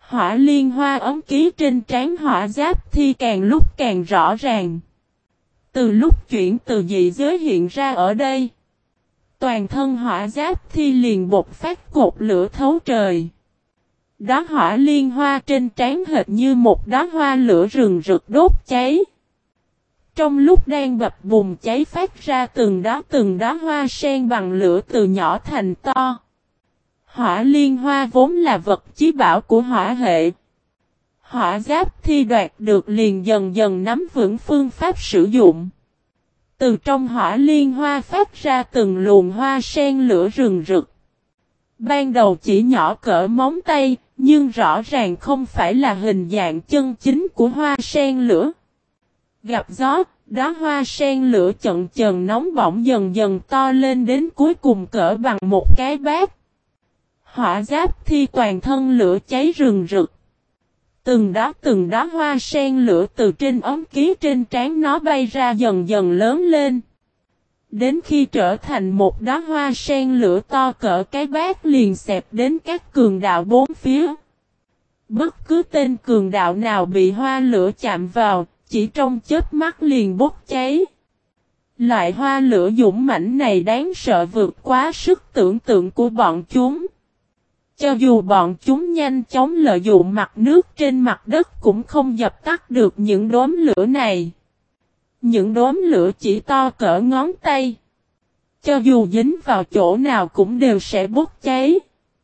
Hỏa liên hoa ấm ký trên trán Hỏa Giáp Thi càng lúc càng rõ ràng. Từ lúc chuyển từ dị giới hiện ra ở đây, toàn thân Hỏa Giáp Thi liền bộc phát cột lửa thấu trời. Đó hỏa liên hoa trên trán hệt như một đóa hoa lửa rừng rực đốt cháy. Trong lúc đang bập bùng cháy phát ra từng đóa hoa sen bằng lửa từ nhỏ thành to. Hỏa liên hoa vốn là vật chí bảo của hỏa hệ. Hỏa Giáp Thi đoạt được liền dần dần nắm vững phương pháp sử dụng. Từ trong hỏa liên hoa phát ra từng luồng hoa sen lửa rừng rực. Ban đầu chỉ nhỏ cỡ móng tay, nhưng rõ ràng không phải là hình dạng chân chính của hoa sen lửa. Gặp gió, đóa hoa sen lửa chận chờn nóng bỏng dần dần to lên đến cuối cùng cỡ bằng một cái bát. Hỏa Giáp Thi toàn thân lửa cháy rừng rực. Từng đó hoa sen lửa từ trên ống ký trên trán nó bay ra dần dần lớn lên. Đến khi trở thành một đóa hoa sen lửa to cỡ cái bát liền xẹp đến các cường đạo bốn phía. Bất cứ tên cường đạo nào bị hoa lửa chạm vào, chỉ trong chớp mắt liền bốc cháy. Loại hoa lửa dũng mãnh này đáng sợ vượt quá sức tưởng tượng của bọn chúng. Cho dù bọn chúng nhanh chóng lợi dụng mặt nước trên mặt đất cũng không dập tắt được những đốm lửa này. Những đốm lửa chỉ to cỡ ngón tay. Cho dù dính vào chỗ nào cũng đều sẽ bốc cháy.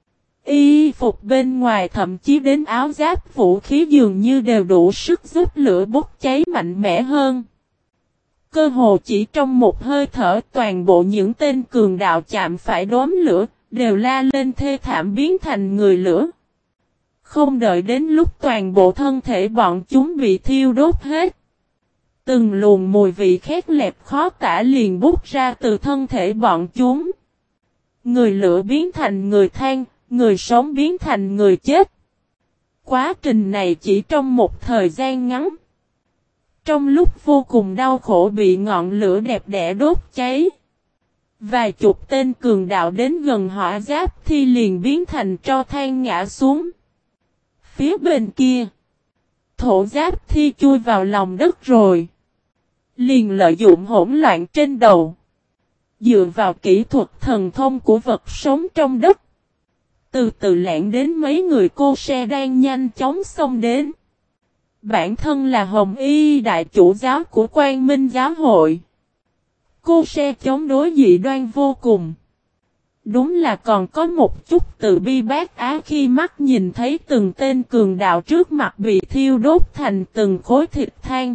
Y phục bên ngoài thậm chí đến áo giáp vũ khí dường như đều đủ sức giúp lửa bốc cháy mạnh mẽ hơn. Cơ hồ chỉ trong một hơi thở toàn bộ những tên cường đạo chạm phải đốm lửa, đều la lên thê thảm biến thành người lửa. Không đợi đến lúc toàn bộ thân thể bọn chúng bị thiêu đốt hết. Từng luồng mùi vị khét lẹt khó tả liền bút ra từ thân thể bọn chúng. Người lửa biến thành người than, người sống biến thành người chết. Quá trình này chỉ trong một thời gian ngắn. Trong lúc vô cùng đau khổ bị ngọn lửa đẹp đẽ đốt cháy. Vài chục tên cường đạo đến gần Hỏa Giáp Thi liền biến thành tro than ngã xuống. Phía bên kia, Thổ Giáp Thi chui vào lòng đất rồi. Liền lợi dụng hỗn loạn trên đầu. Dựa vào kỹ thuật thần thông của vật sống trong đất. Từ từ lẻn đến mấy người cô xe đang nhanh chóng xông đến. Bản thân là Hồng Y đại chủ giáo của Quang Minh giáo hội. Cô xe chống đối dị đoan vô cùng. Đúng là còn có một chút tự bi bác á khi mắt nhìn thấy từng tên cường đạo trước mặt bị thiêu đốt thành từng khối thịt than.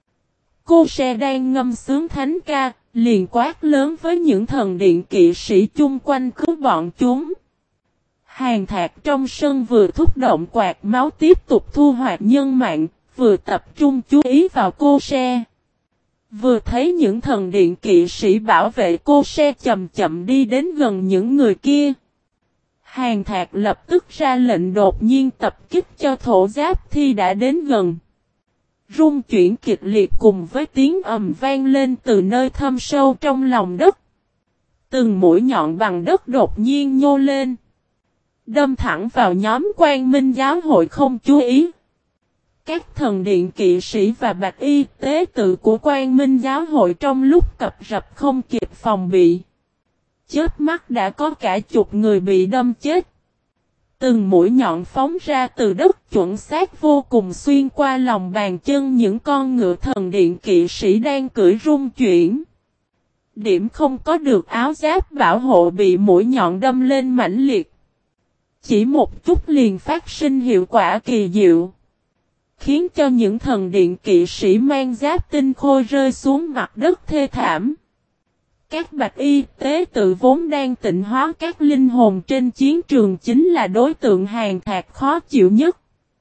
Cô xe đang ngâm sướng thánh ca, liền quát lớn với những thần điện kỵ sĩ chung quanh cứu bọn chúng. Hàng Thạc trong sân vừa thúc động quạt máu tiếp tục thu hoạch nhân mạng, vừa tập trung chú ý vào cô xe. Vừa thấy những thần điện kỵ sĩ bảo vệ cô xe chậm chậm đi đến gần những người kia. Hàng Thạc lập tức ra lệnh đột nhiên tập kích cho Thổ Giáp Thi đã đến gần. Rung chuyển kịch liệt cùng với tiếng ầm vang lên từ nơi thâm sâu trong lòng đất. Từng mũi nhọn bằng đất đột nhiên nhô lên. Đâm thẳng vào nhóm Quang Minh giáo hội không chú ý. Các thần điện kỵ sĩ và bạch y tế tự của Quang Minh giáo hội trong lúc cập rập không kịp phòng bị. Chớp mắt đã có cả chục người bị đâm chết. Từng mũi nhọn phóng ra từ đất chuẩn xác vô cùng xuyên qua lòng bàn chân những con ngựa thần điện kỵ sĩ đang cưỡi rung chuyển. Điểm không có được áo giáp bảo hộ bị mũi nhọn đâm lên mãnh liệt. Chỉ một chút liền phát sinh hiệu quả kỳ diệu. Khiến cho những thần điện kỵ sĩ mang giáp tinh khôi rơi xuống mặt đất thê thảm. Các bạch y tế tự vốn đang tịnh hóa các linh hồn trên chiến trường chính là đối tượng Hàng Thạc khó chịu nhất.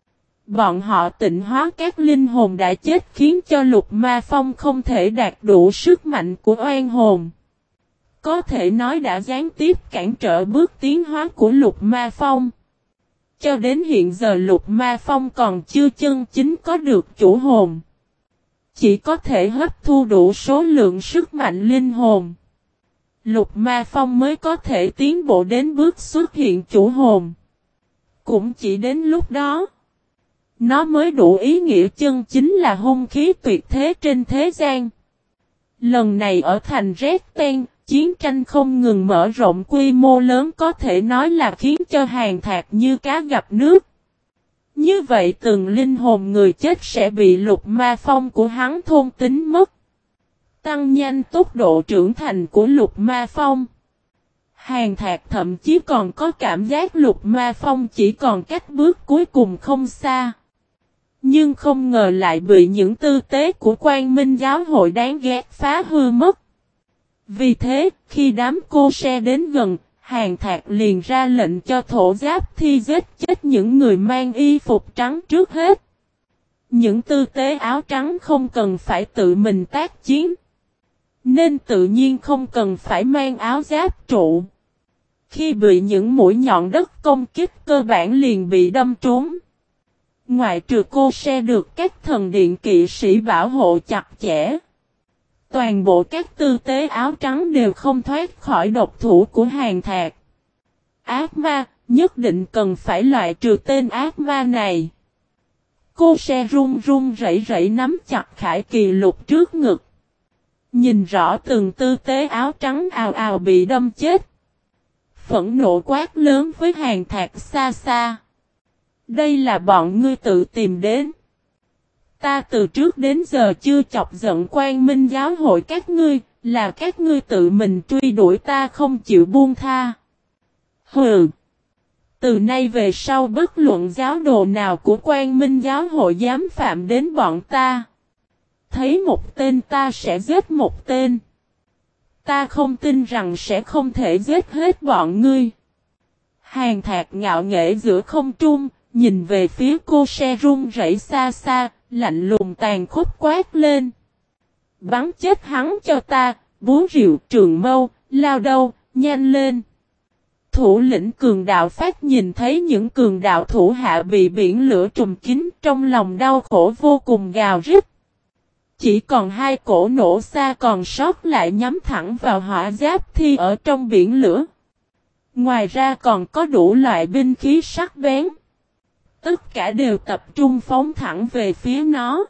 Bọn họ tịnh hóa các linh hồn đã chết khiến cho Lục Ma Phong không thể đạt đủ sức mạnh của oan hồn. Có thể nói đã gián tiếp cản trở bước tiến hóa của Lục Ma Phong. Cho đến hiện giờ Lục Ma Phong còn chưa chân chính có được chủ hồn. Chỉ có thể hấp thu đủ số lượng sức mạnh linh hồn. Lục Ma Phong mới có thể tiến bộ đến bước xuất hiện chủ hồn. Cũng chỉ đến lúc đó, nó mới đủ ý nghĩa chân chính là hung khí tuyệt thế trên thế gian. Lần này ở thành Resten, chiến tranh không ngừng mở rộng quy mô lớn có thể nói là khiến cho Hàn Thạc như cá gặp nước. Như vậy từng linh hồn người chết sẽ bị lục ma phong của hắn thôn tính mất. Tăng nhanh tốc độ trưởng thành của lục ma phong. Hàn Thạc thậm chí còn có cảm giác lục ma phong chỉ còn cách bước cuối cùng không xa. Nhưng không ngờ lại bị những tư tế của Quang Minh giáo hội đáng ghét phá hư mất. Vì thế, khi đám cô xe đến gần, Hàn Thạc liền ra lệnh cho thổ giáp thi giết chết những người mang y phục trắng trước hết. Những tư tế áo trắng không cần phải tự mình tác chiến, nên tự nhiên không cần phải mang áo giáp trụ. Khi bị những mũi nhọn đất công kích cơ bản liền bị đâm trúng. Ngoại trừ cô xe được các thần điện kỵ sĩ bảo hộ chặt chẽ. Toàn bộ các tư tế áo trắng đều không thoát khỏi độc thủ của Hàn Thạc. Ác ma, nhất định cần phải loại trừ tên ác ma này. Cô xe run run rẩy rẩy nắm chặt khải kỳ lục trước ngực. Nhìn rõ từng tư tế áo trắng ào ào bị đâm chết. Phẫn nộ quát lớn với Hàn Thạc xa xa. Đây là bọn ngươi tự tìm đến. Ta từ trước đến giờ chưa chọc giận Quang Minh giáo hội các ngươi, là các ngươi tự mình truy đuổi ta không chịu buông tha. Hừ! Từ nay về sau bất luận giáo đồ nào của Quang Minh giáo hội dám phạm đến bọn ta. Thấy một tên ta sẽ giết một tên. Ta không tin rằng sẽ không thể giết hết bọn ngươi. Hàn Thạc ngạo nghễ giữa không trung, nhìn về phía cô xe run rẩy xa xa, lạnh lùng tàn khốc quát lên. Bắn chết hắn cho ta, búa rìu trường mâu, lao đâu, nhanh lên. Thủ lĩnh cường đạo phát nhìn thấy những cường đạo thủ hạ bị biển lửa trùm kín trong lòng đau khổ vô cùng gào rít. Chỉ còn hai cổ nổ xa còn sót lại nhắm thẳng vào hỏa giáp thi ở trong biển lửa. Ngoài ra còn có đủ loại binh khí sắc bén. Tất cả đều tập trung phóng thẳng về phía nó.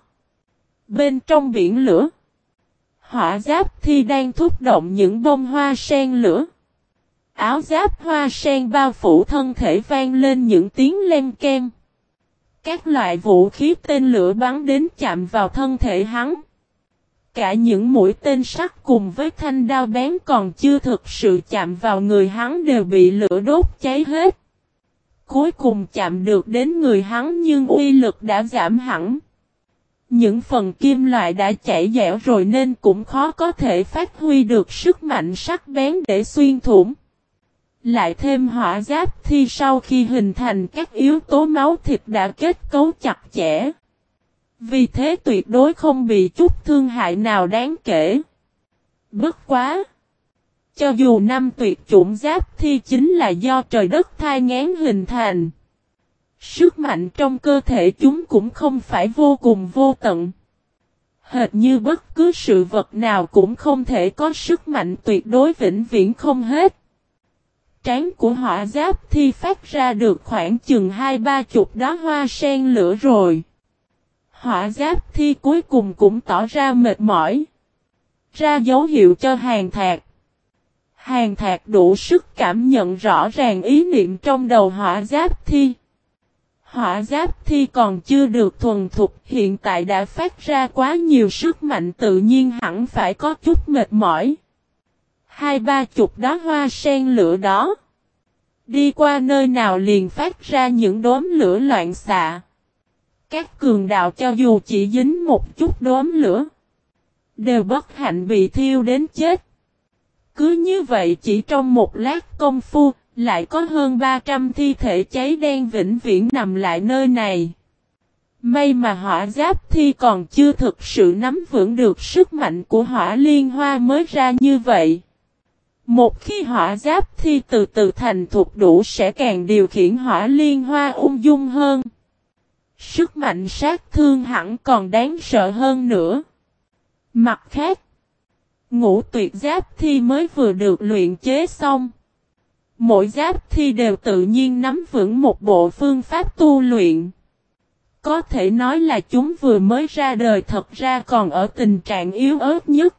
Bên trong biển lửa, hỏa giáp thi đang thúc động những bông hoa sen lửa. Áo giáp hoa sen bao phủ thân thể vang lên những tiếng len keng. Các loại vũ khí tên lửa bắn đến chạm vào thân thể hắn. Cả những mũi tên sắt cùng với thanh đao bén còn chưa thực sự chạm vào người hắn đều bị lửa đốt cháy hết. Cuối cùng chạm được đến người hắn nhưng uy lực đã giảm hẳn. Những phần kim loại đã chảy dẻo rồi nên cũng khó có thể phát huy được sức mạnh sắc bén để xuyên thủng. Lại thêm hỏa giáp thi sau khi hình thành các yếu tố máu thịt đã kết cấu chặt chẽ. Vì thế tuyệt đối không bị chút thương hại nào đáng kể. Bất quá! Cho dù năm tuyệt chủng giáp thi chính là do trời đất thai nghén hình thành. Sức mạnh trong cơ thể chúng cũng không phải vô cùng vô tận. Hệt như bất cứ sự vật nào cũng không thể có sức mạnh tuyệt đối vĩnh viễn không hết. Trán của hỏa giáp thi phát ra được khoảng chừng 20-30 đóa hoa sen lửa rồi. Hỏa giáp thi cuối cùng cũng tỏ ra mệt mỏi. Ra dấu hiệu cho Hàn Thạc. Hàn Thạc đủ sức cảm nhận rõ ràng ý niệm trong đầu hỏa giáp thi. Hỏa giáp thi còn chưa được thuần thục, hiện tại đã phát ra quá nhiều sức mạnh tự nhiên hẳn phải có chút mệt mỏi. 20-30 đóa hoa sen lửa đó. Đi qua nơi nào liền phát ra những đốm lửa loạn xạ. Các cường đạo cho dù chỉ dính một chút đốm lửa, đều bất hạnh bị thiêu đến chết. Cứ như vậy chỉ trong một lát công phu, lại có hơn 300 thi thể cháy đen vĩnh viễn nằm lại nơi này. May mà hỏa giáp thi còn chưa thực sự nắm vững được sức mạnh của hỏa liên hoa mới ra như vậy. Một khi hỏa giáp thi từ từ thành thục đủ sẽ càng điều khiển hỏa liên hoa ung dung hơn. Sức mạnh sát thương hẳn còn đáng sợ hơn nữa. Mặt khác, ngũ tuyệt giáp thi mới vừa được luyện chế xong. Mỗi giáp thi đều tự nhiên nắm vững một bộ phương pháp tu luyện. Có thể nói là chúng vừa mới ra đời thật ra còn ở tình trạng yếu ớt nhất.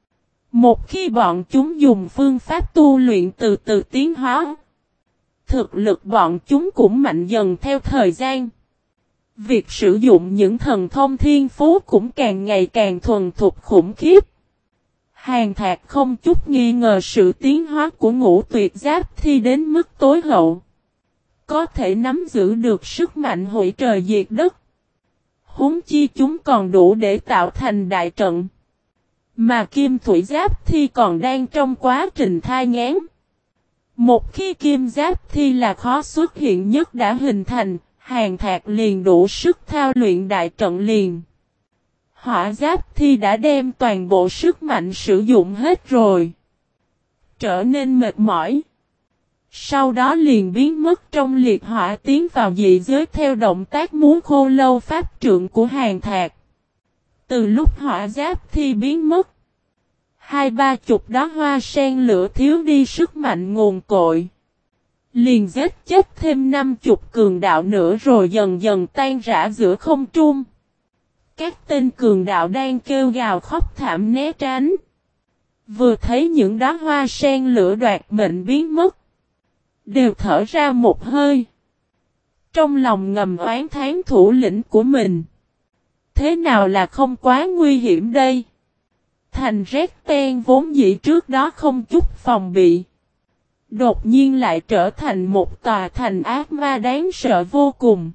Một khi bọn chúng dùng phương pháp tu luyện từ từ tiến hóa, thực lực bọn chúng cũng mạnh dần theo thời gian. Việc sử dụng những thần thông thiên phú cũng càng ngày càng thuần thục khủng khiếp. Hàn Thạc không chút nghi ngờ sự tiến hóa của ngũ tuyệt giáp thi đến mức tối hậu. Có thể nắm giữ được sức mạnh hủy trời diệt đất. Huống chi chúng còn đủ để tạo thành đại trận. Mà kim thủy giáp thi còn đang trong quá trình thai nghén. Một khi kim giáp thi là khó xuất hiện nhất đã hình thành, Hàn Thạc liền đủ sức thao luyện đại trận liền. Hỏa giáp thi đã đem toàn bộ sức mạnh sử dụng hết rồi. Trở nên mệt mỏi. Sau đó liền biến mất trong liệt hỏa tiến vào dị giới theo động tác múa khô lâu pháp trượng của Hàn Thạc. Từ lúc hỏa giáp thi biến mất, 20-30 đóa hoa sen lửa thiếu đi sức mạnh nguồn cội. Liền giết chết thêm 50 cường đạo nữa rồi dần dần tan rã giữa không trung. Các tên cường đạo đang kêu gào khóc thảm né tránh. Vừa thấy những đóa hoa sen lửa đoạt mệnh biến mất, đều thở ra một hơi. Trong lòng ngầm oán thán thủ lĩnh của mình. Thế nào là không quá nguy hiểm đây? Thành Rét Ten vốn dĩ trước đó không chút phòng bị. Đột nhiên lại trở thành một tòa thành ác ma đáng sợ vô cùng.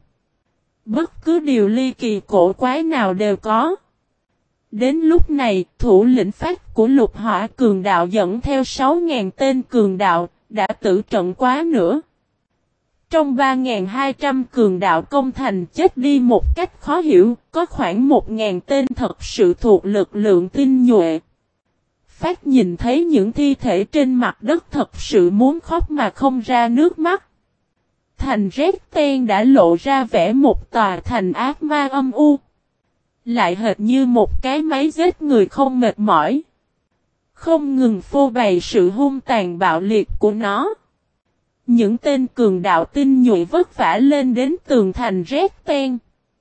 Bất cứ điều ly kỳ cổ quái nào đều có. Đến lúc này, thủ lĩnh phát của lục hỏa cường đạo dẫn theo 6.000 tên cường đạo, đã tử trận quá nữa. Trong 3.200 cường đạo công thành chết đi một cách khó hiểu, có khoảng 1.000 tên thật sự thuộc lực lượng tinh nhuệ. Phát nhìn thấy những thi thể trên mặt đất thật sự muốn khóc mà không ra nước mắt. Thành Rét Ten đã lộ ra vẻ một tòa thành ác ma âm u. Lại hệt như một cái máy giết người không mệt mỏi. Không ngừng phô bày sự hung tàn bạo liệt của nó. Những tên cường đạo tinh nhuệ vất vả lên đến tường thành Rét Ten.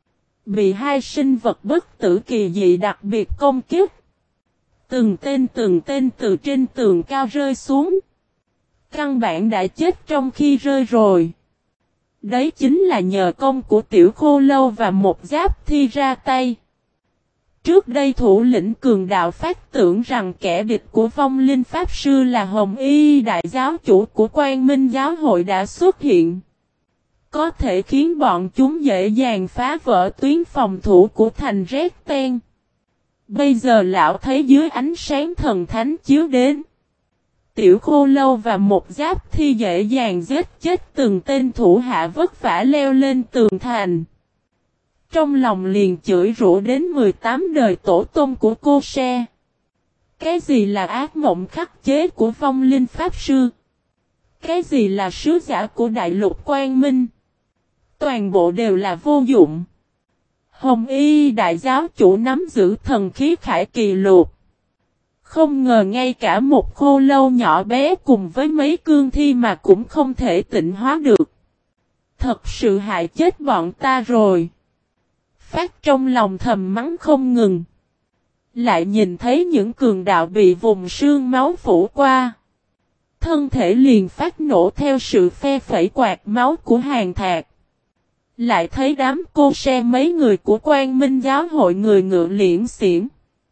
Bị hai sinh vật bất tử kỳ dị đặc biệt công kích. Từng tên từ trên tường cao rơi xuống. Căn bản đã chết trong khi rơi rồi. Đấy chính là nhờ công của tiểu khô lâu và một giáp thi ra tay. Trước đây thủ lĩnh cường đạo phát tưởng rằng kẻ địch của vong linh pháp sư là Hồng Y đại giáo chủ của Quang Minh giáo hội đã xuất hiện. Có thể khiến bọn chúng dễ dàng phá vỡ tuyến phòng thủ của thành Rét Ten. Bây giờ lão thấy dưới ánh sáng thần thánh chiếu đến. Tiểu khô lâu và một giáp thi dễ dàng giết chết từng tên thủ hạ vất vả leo lên tường thành. Trong lòng liền chửi rủa đến 18 đời tổ tông của cô Se. Cái gì là ác mộng khắc chế của vong linh pháp sư? Cái gì là sứ giả của đại lục quang minh? Toàn bộ đều là vô dụng. Hồng Y đại giáo chủ nắm giữ thần khí khải kỳ lục. Không ngờ ngay cả một khô lâu nhỏ bé cùng với mấy cương thi mà cũng không thể tịnh hóa được. Thật sự hại chết bọn ta rồi. Phát trong lòng thầm mắng không ngừng. Lại nhìn thấy những cường đạo bị vùng xương máu phủ qua. Thân thể liền phát nổ theo sự phe phẩy quạt máu của Hàn Thạc. Lại thấy đám cô Se mấy người của Quang Minh giáo hội người ngựa liễn xiển.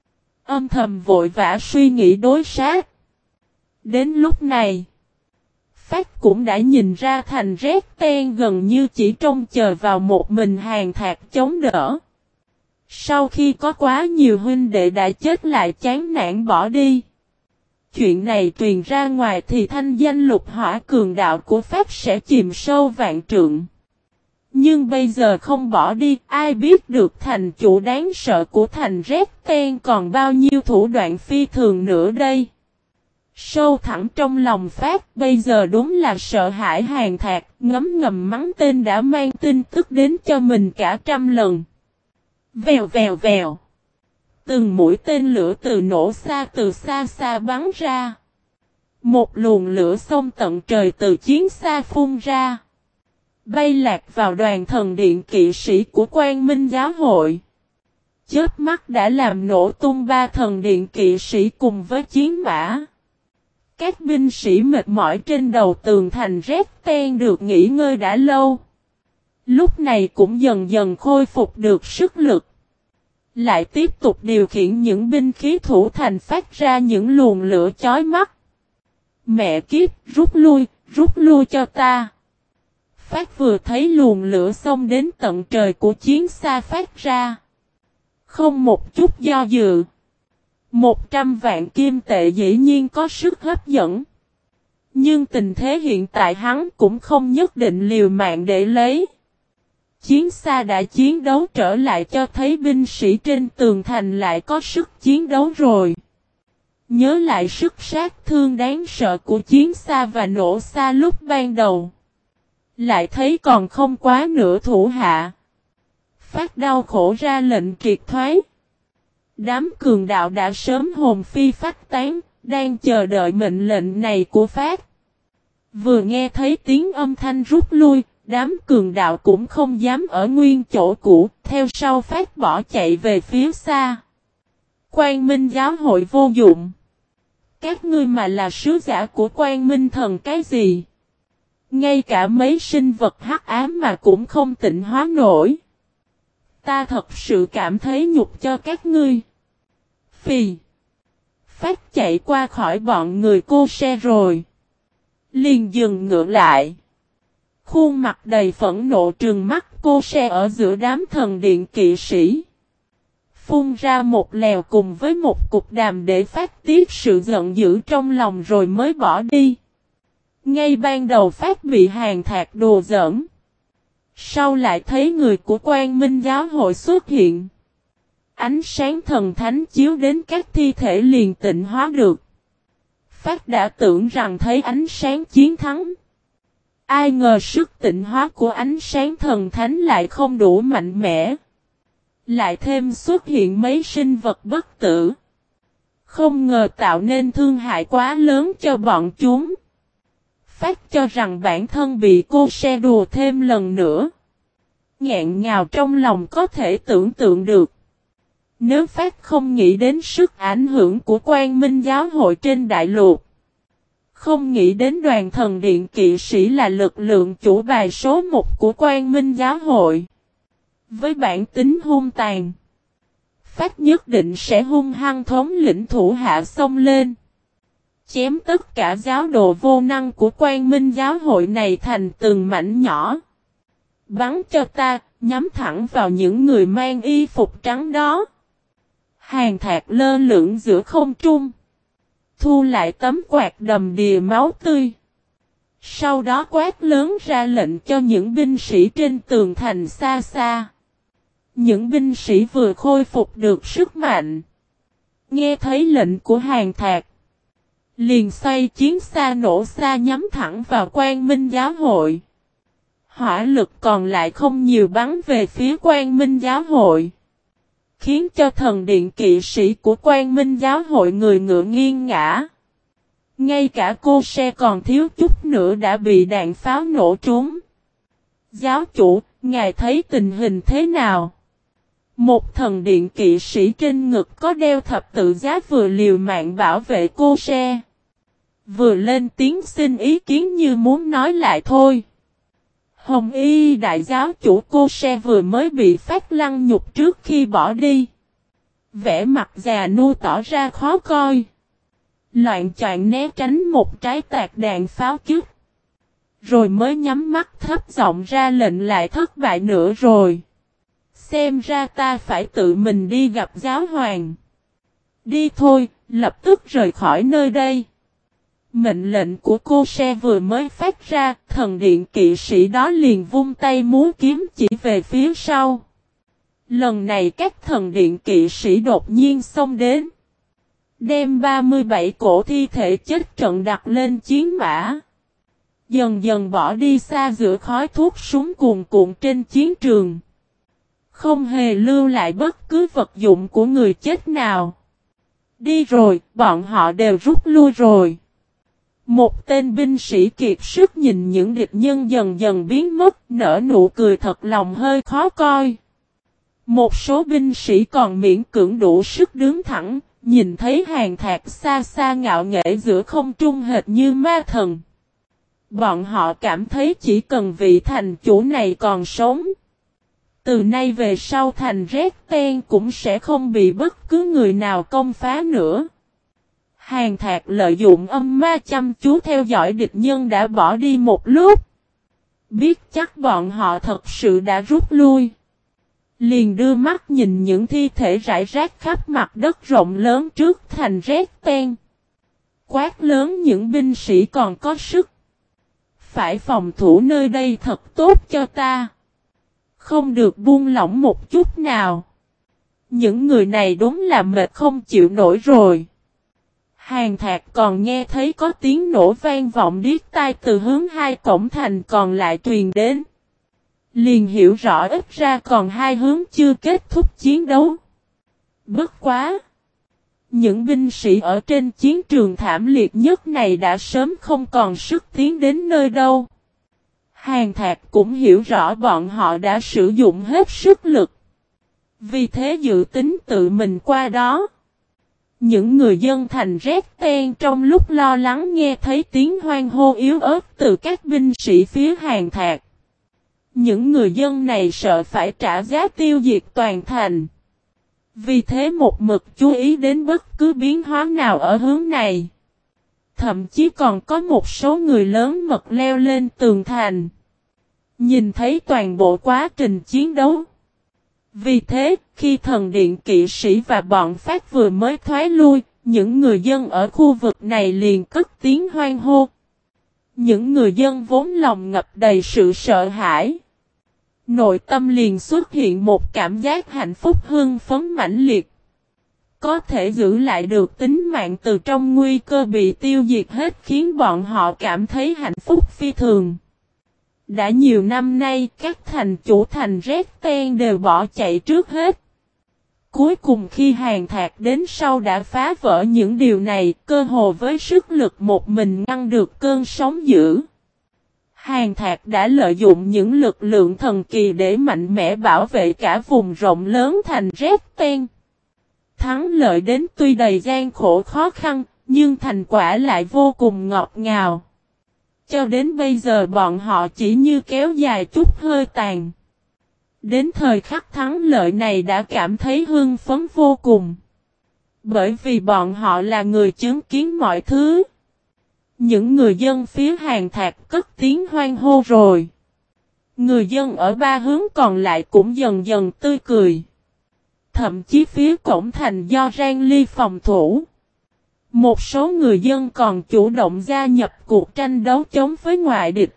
Âm thầm vội vã suy nghĩ đối sát. Đến lúc này, Phát cũng đã nhìn ra thành Rét Ten gần như chỉ trông chờ vào một mình Hàn Thạc chống đỡ. Sau khi có quá nhiều huynh đệ đã chết lại chán nản bỏ đi. Chuyện này truyền ra ngoài thì thanh danh lục hỏa cường đạo của Phát sẽ chìm sâu vạn trượng. Nhưng bây giờ không bỏ đi, ai biết được thành chủ đáng sợ của thành Rét Ten còn bao nhiêu thủ đoạn phi thường nữa đây. Sâu thẳm trong lòng Phát, bây giờ đúng là sợ hãi Hàn Thạc, ngấm ngầm mắng tên đã mang tin tức đến cho mình cả trăm lần. Vèo vèo vèo. Từng mũi tên lửa từ xa xa bắn ra. Một luồng lửa xông tận trời từ chiến xa phun ra. Bay lạc vào đoàn thần điện kỵ sĩ của Quang Minh giáo hội. Chớp mắt đã làm nổ tung 3 thần điện kỵ sĩ cùng với chiến mã. Các binh sĩ mệt mỏi trên đầu tường thành rét ten được nghỉ ngơi đã lâu. Lúc này cũng dần dần khôi phục được sức lực. Lại tiếp tục điều khiển những binh khí thủ thành phát ra những luồng lửa chói mắt. Mẹ kiếp, rút lui cho ta. Phát vừa thấy luồng lửa xông đến tận trời của chiến xa phát ra. Không một chút do dự. 100 vạn kim tệ dĩ nhiên có sức hấp dẫn. Nhưng tình thế hiện tại hắn cũng không nhất định liều mạng để lấy. Chiến xa đã chiến đấu trở lại cho thấy binh sĩ trên tường thành lại có sức chiến đấu rồi. Nhớ lại sức sát thương đáng sợ của chiến xa và nổ xa lúc ban đầu. Lại thấy còn không quá nửa thủ hạ. Phát đau khổ ra lệnh triệt thoái. Đám cường đạo đã sớm hồn phi phách tán, đang chờ đợi mệnh lệnh này của Phát. Vừa nghe thấy tiếng âm thanh rút lui, đám cường đạo cũng không dám ở nguyên chỗ cũ, theo sau Phát bỏ chạy về phía xa. Quang Minh giáo hội vô dụng. Các ngươi mà là sứ giả của Quang Minh thần cái gì? Ngay cả mấy sinh vật hắc ám mà cũng không tịnh hóa nổi. Ta thật sự cảm thấy nhục cho các ngươi. Phì. Phát chạy qua khỏi bọn người cô xe rồi. Liền dừng ngựa lại. Khuôn mặt đầy phẫn nộ trừng mắt cô xe ở giữa đám thần điện kỵ sĩ. Phun ra một lèo cùng với một cục đàm để phát tiết sự giận dữ trong lòng rồi mới bỏ đi. Ngay ban đầu Phát bị Hàn Thạc đùa giỡn. Sau lại thấy người của Quang Minh giáo hội xuất hiện. Ánh sáng thần thánh chiếu đến các thi thể liền tịnh hóa được. Phát đã tưởng rằng thấy ánh sáng chiến thắng. Ai ngờ sức tịnh hóa của ánh sáng thần thánh lại không đủ mạnh mẽ. Lại thêm xuất hiện mấy sinh vật bất tử. Không ngờ tạo nên thương hại quá lớn cho bọn chúng. Phát cho rằng bản thân bị cô xe đùa thêm lần nữa. Nghẹn ngào trong lòng có thể tưởng tượng được. Nếu Phát không nghĩ đến sức ảnh hưởng của Quang Minh giáo hội trên đại lục. Không nghĩ đến đoàn thần điện kỵ sĩ là lực lượng chủ bài số 1 của Quang Minh giáo hội. Với bản tính hung tàn. Phát nhất định sẽ hung hăng thống lĩnh thủ hạ xông lên. Chém tất cả giáo đồ vô năng của Quang Minh giáo hội này thành từng mảnh nhỏ. Bắn cho ta, nhắm thẳng vào những người mang y phục trắng đó. Hàn Thạc lơ lửng giữa không trung. Thu lại tấm quạt đầm đìa máu tươi. Sau đó quát lớn ra lệnh cho những binh sĩ trên tường thành xa xa. Những binh sĩ vừa khôi phục được sức mạnh. Nghe thấy lệnh của Hàn Thạc. Liền xoay chiến xa nổ xa nhắm thẳng vào Quang Minh giáo hội. Hỏa lực còn lại không nhiều bắn về phía Quang Minh giáo hội. Khiến cho thần điện kỵ sĩ của Quang Minh giáo hội người ngựa nghiêng ngã. Ngay cả cô xe còn thiếu chút nữa đã bị đạn pháo nổ trúng. Giáo chủ, ngài thấy tình hình thế nào? Một thần điện kỵ sĩ trên ngực có đeo thập tự giá vừa liều mạng bảo vệ cô xe. Vừa lên tiếng xin ý kiến như muốn nói lại thôi. Hồng Y đại giáo chủ cô xe vừa mới bị Phát lăng nhục trước khi bỏ đi. Vẻ mặt già nua tỏ ra khó coi. Loạn choạng né tránh một trái tạc đạn pháo trước. Rồi mới nhắm mắt thấp giọng ra lệnh lại thất bại nữa rồi. Xem ra ta phải tự mình đi gặp giáo hoàng. Đi thôi, lập tức rời khỏi nơi đây. Mệnh lệnh của cô xe vừa mới phát ra, thần điện kỵ sĩ đó liền vung tay múa kiếm chỉ về phía sau. Lần này các thần điện kỵ sĩ đột nhiên xông đến. Đem 37 cổ thi thể chết trận đặt lên chiến mã. Dần dần bỏ đi xa giữa khói thuốc súng cuồn cuộn trên chiến trường. Không hề lưu lại bất cứ vật dụng của người chết nào. Đi rồi, bọn họ đều rút lui rồi. Một tên binh sĩ kiệt sức nhìn những địch nhân dần dần biến mất, nở nụ cười thật lòng hơi khó coi. Một số binh sĩ còn miễn cưỡng đủ sức đứng thẳng, nhìn thấy Hàn Thạc xa xa ngạo nghễ giữa không trung hệt như ma thần. Bọn họ cảm thấy chỉ cần vị thành chủ này còn sống, từ nay về sau thành Rét Ten cũng sẽ không bị bất cứ người nào công phá nữa. Hàn Thạc lợi dụng âm ma chăm chú theo dõi địch nhân đã bỏ đi một lúc. Biết chắc bọn họ thật sự đã rút lui. Liền đưa mắt nhìn những thi thể rải rác khắp mặt đất rộng lớn trước thành Rét Ten. Quát lớn những binh sĩ còn có sức. Phải phòng thủ nơi đây thật tốt cho ta. Không được buông lỏng một chút nào. Những người này đúng là mệt không chịu nổi rồi. Hàn Thạc còn nghe thấy có tiếng nổ vang vọng điếc tai từ hướng hai cổng thành còn lại truyền đến. Liền hiểu rõ ít ra còn hai hướng chưa kết thúc chiến đấu. Bất quá! Những binh sĩ ở trên chiến trường thảm liệt nhất này đã sớm không còn sức tiến đến nơi đâu. Hàn Thạc cũng hiểu rõ bọn họ đã sử dụng hết sức lực. Vì thế dự tính tự mình qua đó. Những người dân thành Rét Ten trong lúc lo lắng nghe thấy tiếng hoan hô yếu ớt từ các binh sĩ phía Hàn Thạc. Những người dân này sợ phải trả giá tiêu diệt toàn thành. Vì thế một mực chú ý đến bất cứ biến hóa nào ở hướng này. Thậm chí còn có một số người lớn mật leo lên tường thành. Nhìn thấy toàn bộ quá trình chiến đấu. Vì thế, khi thần điện kỵ sĩ và bọn Phát vừa mới thoái lui, những người dân ở khu vực này liền cất tiếng hoan hô. Những người dân vốn lòng ngập đầy sự sợ hãi. Nội tâm liền xuất hiện một cảm giác hạnh phúc hưng phấn mãnh liệt. Có thể giữ lại được tính mạng từ trong nguy cơ bị tiêu diệt hết khiến bọn họ cảm thấy hạnh phúc phi thường. Đã nhiều năm nay các thành chủ thành Rét Ten đều bỏ chạy trước hết. Cuối cùng khi Hàn Thạc đến sau đã phá vỡ những điều này, cơ hồ với sức lực một mình ngăn được cơn sóng dữ. Hàn Thạc đã lợi dụng những lực lượng thần kỳ để mạnh mẽ bảo vệ cả vùng rộng lớn thành Rét Ten. Thắng lợi đến tuy đầy gian khổ khó khăn, nhưng thành quả lại vô cùng ngọt ngào. Cho đến bây giờ bọn họ chỉ như kéo dài chút hơi tàn. Đến thời khắc thắng lợi này đã cảm thấy hưng phấn vô cùng. Bởi vì bọn họ là người chứng kiến mọi thứ. Những người dân phía Hàn Thạc cất tiếng hoan hô rồi. Người dân ở ba hướng còn lại cũng dần dần tươi cười. Thậm chí phía cổng thành do Rang Ly phòng thủ. Một số người dân còn chủ động gia nhập cuộc tranh đấu chống với ngoại địch.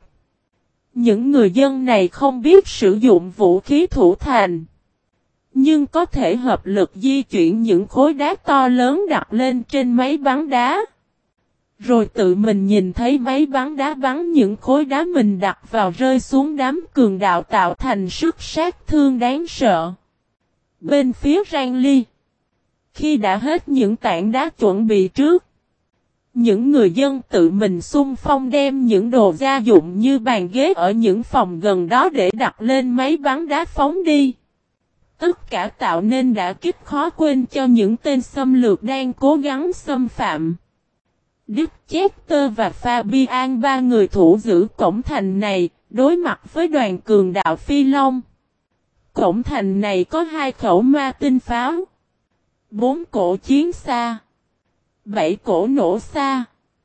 Những người dân này không biết sử dụng vũ khí thủ thành. Nhưng có thể hợp lực di chuyển những khối đá to lớn đặt lên trên máy bắn đá. Rồi tự mình nhìn thấy máy bắn đá bắn những khối đá mình đặt vào rơi xuống đám cường đạo tạo thành sức sát thương đáng sợ. Bên phía Rang Ly, khi đã hết những tảng đá chuẩn bị trước, những người dân tự mình xung phong đem những đồ gia dụng như bàn ghế ở những phòng gần đó để đặt lên máy bắn đá phóng đi. Tất cả tạo nên đả kích khó quên cho những tên xâm lược đang cố gắng xâm phạm. Dick Chester và Fabian ba người thủ giữ cổng thành này, đối mặt với đoàn cường đạo Phi Long. Cổng thành này có 2 khẩu ma tinh pháo, 4 cổ chiến xa, 7 cổ nổ xa,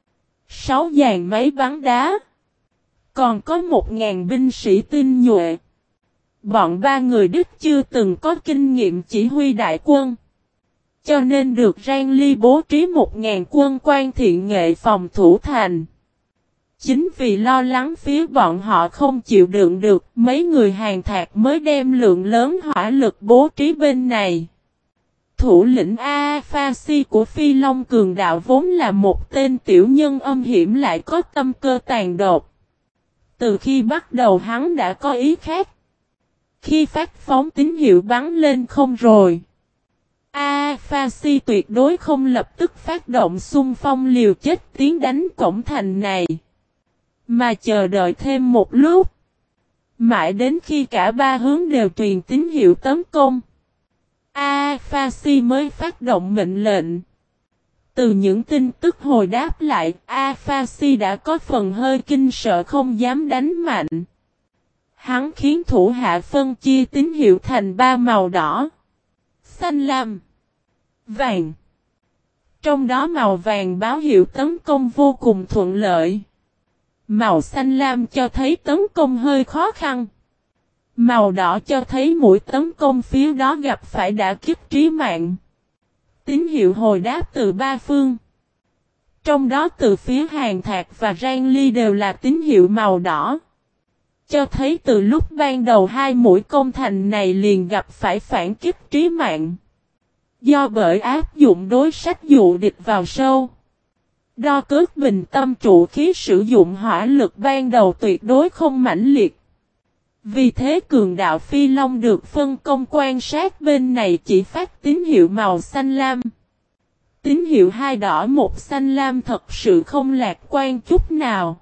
6 dàn máy bắn đá, còn có 1.000 binh sĩ tinh nhuệ. Bọn ba người Đức chưa từng có kinh nghiệm chỉ huy đại quân, cho nên được Rang Ly bố trí 1.000 quân quan thiện nghệ phòng thủ thành. Chính vì lo lắng phía bọn họ không chịu đựng được, mấy người Hàn Thạc mới đem lượng lớn hỏa lực bố trí bên này. Thủ lĩnh A-Pha-Si của Phi Long Cường Đạo vốn là một tên tiểu nhân âm hiểm lại có tâm cơ tàn độc. Từ khi bắt đầu hắn đã có ý khác. Khi phát phóng tín hiệu bắn lên không rồi, Pha Si tuyệt đối không lập tức phát động xung phong liều chết tiến đánh cổng thành này, mà chờ đợi thêm một lúc. Mãi đến khi cả ba hướng đều truyền tín hiệu tấn công, Pha Si mới phát động mệnh lệnh. Từ những tin tức hồi đáp lại, Pha Si đã có phần hơi kinh sợ không dám đánh mạnh. Hắn khiến thủ hạ phân chia tín hiệu thành ba màu đỏ, xanh lam, vàng. Trong đó màu vàng báo hiệu tấn công vô cùng thuận lợi. Màu xanh lam cho thấy tấn công hơi khó khăn. Màu đỏ cho thấy mũi tấn công phía đó gặp phải đả kích trí mạng. Tín hiệu hồi đáp từ ba phương. Trong đó từ phía Hàn Thạc và Rang Ly đều là tín hiệu màu đỏ. Cho thấy từ lúc ban đầu hai mũi công thành này liền gặp phải phản kích trí mạng. Do bởi áp dụng đối sách dụ địch vào sâu. Đo cước bình tâm trụ khí sử dụng hỏa lực ban đầu tuyệt đối không mãnh liệt. Vì thế cường đạo Phi Long được phân công quan sát bên này chỉ phát tín hiệu màu xanh lam. Tín hiệu hai đỏ một xanh lam thật sự không lạc quan chút nào.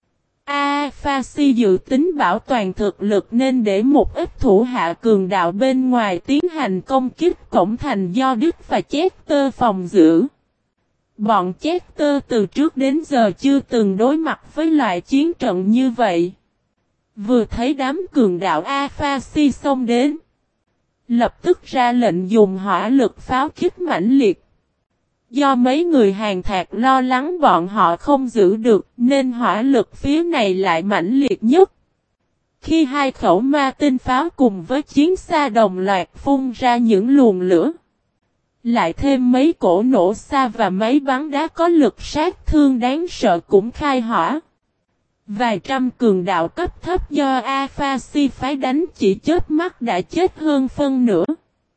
Pha Si dự tính bảo toàn thực lực nên để một ít thủ hạ cường đạo bên ngoài tiến hành công kích cổng thành do Đức và Chester phòng giữ. Bọn Chester từ trước đến giờ chưa từng đối mặt với loại chiến trận như vậy. Vừa thấy đám cường đạo Pha Si xông đến, lập tức ra lệnh dùng hỏa lực pháo kích mãnh liệt. Do mấy người Hàn Thạc lo lắng bọn họ không giữ được nên hỏa lực phía này lại mãnh liệt nhất. Khi hai khẩu ma tinh pháo cùng với chiến xa đồng loạt phun ra những luồng lửa, lại thêm mấy cổ nổ xa và máy bắn đá có lực sát thương đáng sợ cũng khai hỏa. Vài trăm cường đạo cấp thấp do Pha Si phái đánh chỉ chớp mắt đã chết hơn phân nửa.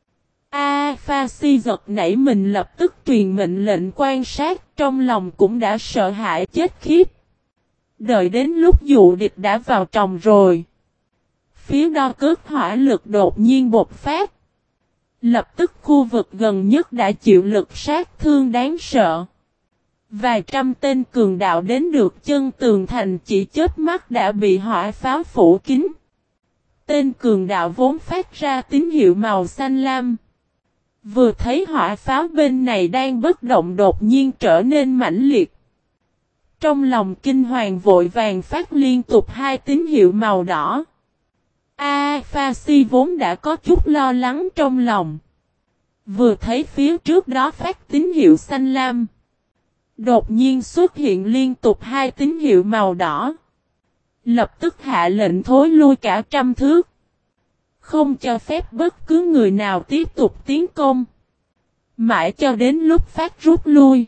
Pha Si giật nảy mình lập tức truyền mệnh lệnh quan sát, trong lòng cũng đã sợ hãi chết khiếp. Đợi đến lúc dụ địch đã vào tròng rồi, phía đo cước hỏa lực đột nhiên bộc phát. Lập tức khu vực gần nhất đã chịu lực sát thương đáng sợ. Vài trăm tên cường đạo đến được chân tường thành chỉ chớp mắt đã bị hỏa pháo phủ kín. Tên cường đạo vốn phát ra tín hiệu màu xanh lam. Vừa thấy hỏa pháo bên này đang bất động đột nhiên trở nên mãnh liệt. Trong lòng kinh hoàng vội vàng phát liên tục hai tín hiệu màu đỏ. Pha Si vốn đã có chút lo lắng trong lòng. Vừa thấy phía trước đó phát tín hiệu xanh lam. Đột nhiên xuất hiện liên tục hai tín hiệu màu đỏ. Lập tức hạ lệnh thối lui cả trăm thước. Không cho phép bất cứ người nào tiếp tục tiến công. Mãi cho đến lúc phát rút lui.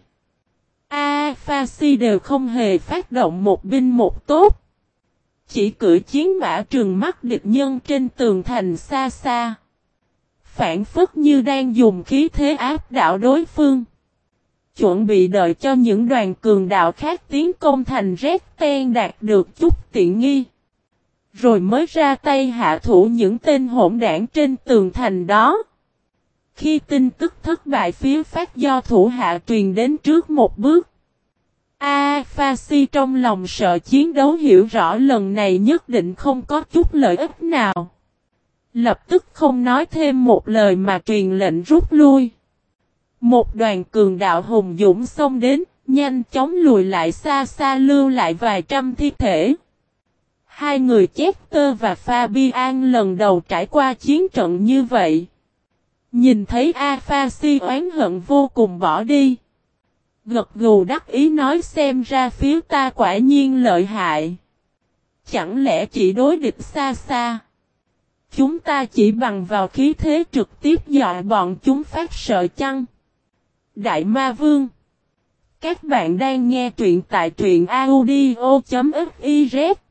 Pha Si đều không hề phát động một binh một tốt. Chỉ cử chiến mã trừng mắt địch nhân trên tường thành xa xa. Phản phất như đang dùng khí thế áp đảo đối phương. Chuẩn bị đợi cho những đoàn cường đạo khác tiến công thành Red Ten đạt được chút tiện nghi. Rồi mới ra tay hạ thủ những tên hỗn đảng trên tường thành đó. Khi tin tức thất bại phía Phát do thủ hạ truyền đến trước một bước. Pha Si trong lòng sợ chiến đấu hiểu rõ lần này nhất định không có chút lợi ích nào. Lập tức không nói thêm một lời mà truyền lệnh rút lui. Một đoàn cường đạo hùng dũng xông đến, nhanh chóng lùi lại xa xa lưu lại vài trăm thi thể. Hai người Chester và Fabian lần đầu trải qua chiến trận như vậy. Nhìn thấy Pha Si oán hận vô cùng bỏ đi. Gật gù đắc ý nói xem ra phía ta quả nhiên lợi hại. Chẳng lẽ chỉ đối địch xa xa. Chúng ta chỉ bằng vào khí thế trực tiếp dọa bọn chúng phát sợ chăng? Đại Ma Vương. Các bạn đang nghe truyện tại truyện audio.fiz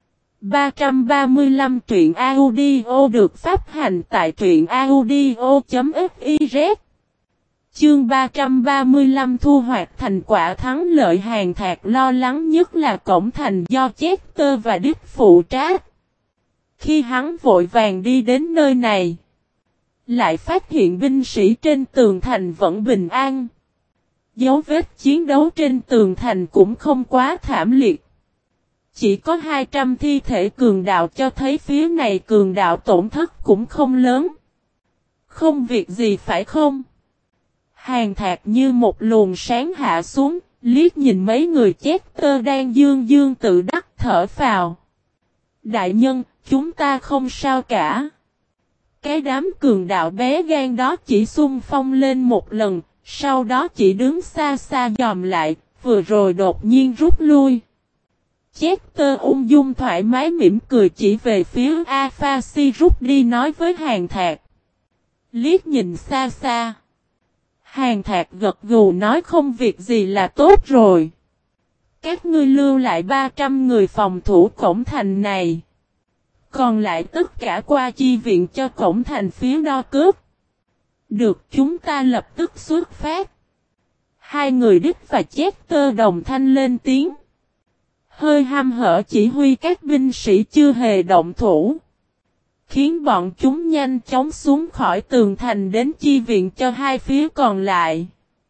335 truyện audio được phát hành tại truyện audio.fiz. Chương 335 thu hoạch thành quả thắng lợi. Hàn Thạc lo lắng nhất là cổng thành do Chester và Đức phụ trách. Khi hắn vội vàng đi đến nơi này, Lại phát hiện binh sĩ trên tường thành vẫn bình an. Dấu vết chiến đấu trên tường thành cũng không quá thảm liệt. Chỉ có 200 thi thể cường đạo cho thấy phía này cường đạo tổn thất cũng không lớn. Không việc gì phải không? Hàn Thạc như một luồng sáng hạ xuống, liếc nhìn mấy người Chester đang dương dương tự đắc thở phào. Đại nhân, chúng ta không sao cả. Cái đám cường đạo bé gan đó chỉ xung phong lên một lần, sau đó chỉ đứng xa xa dòm lại, vừa rồi đột nhiên rút lui. Chester ung dung thoải mái mỉm cười chỉ về phía Alpha Si rút đi nói với Hàn Thạc. Liếc nhìn xa xa. Hàn Thạc gật gù nói không việc gì là tốt rồi. Các ngươi lưu lại 300 người phòng thủ cổng thành này. Còn lại tất cả qua chi viện cho cổng thành phía đo cướp. Được, chúng ta lập tức xuất phát. Hai người Đích và Chester đồng thanh lên tiếng. Hơi hăm hở chỉ huy các binh sĩ chưa hề động thủ. Khiến bọn chúng nhanh chóng xuống khỏi tường thành đến chi viện cho hai phía còn lại.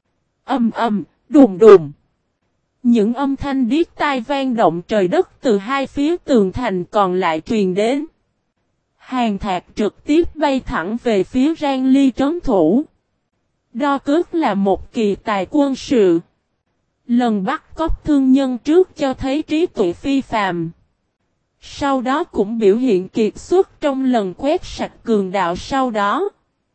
Đùng đùng. Những âm thanh điếc tai vang động trời đất từ hai phía tường thành còn lại truyền đến. Hàn Thạc trực tiếp bay thẳng về phía Rang Ly trấn thủ. Đo cước là một kỳ tài quân sự. Lần bắt cóc thương nhân trước cho thấy trí tuệ phi phàm. Sau đó cũng biểu hiện kiệt xuất trong lần quét sạch cường đạo sau đó.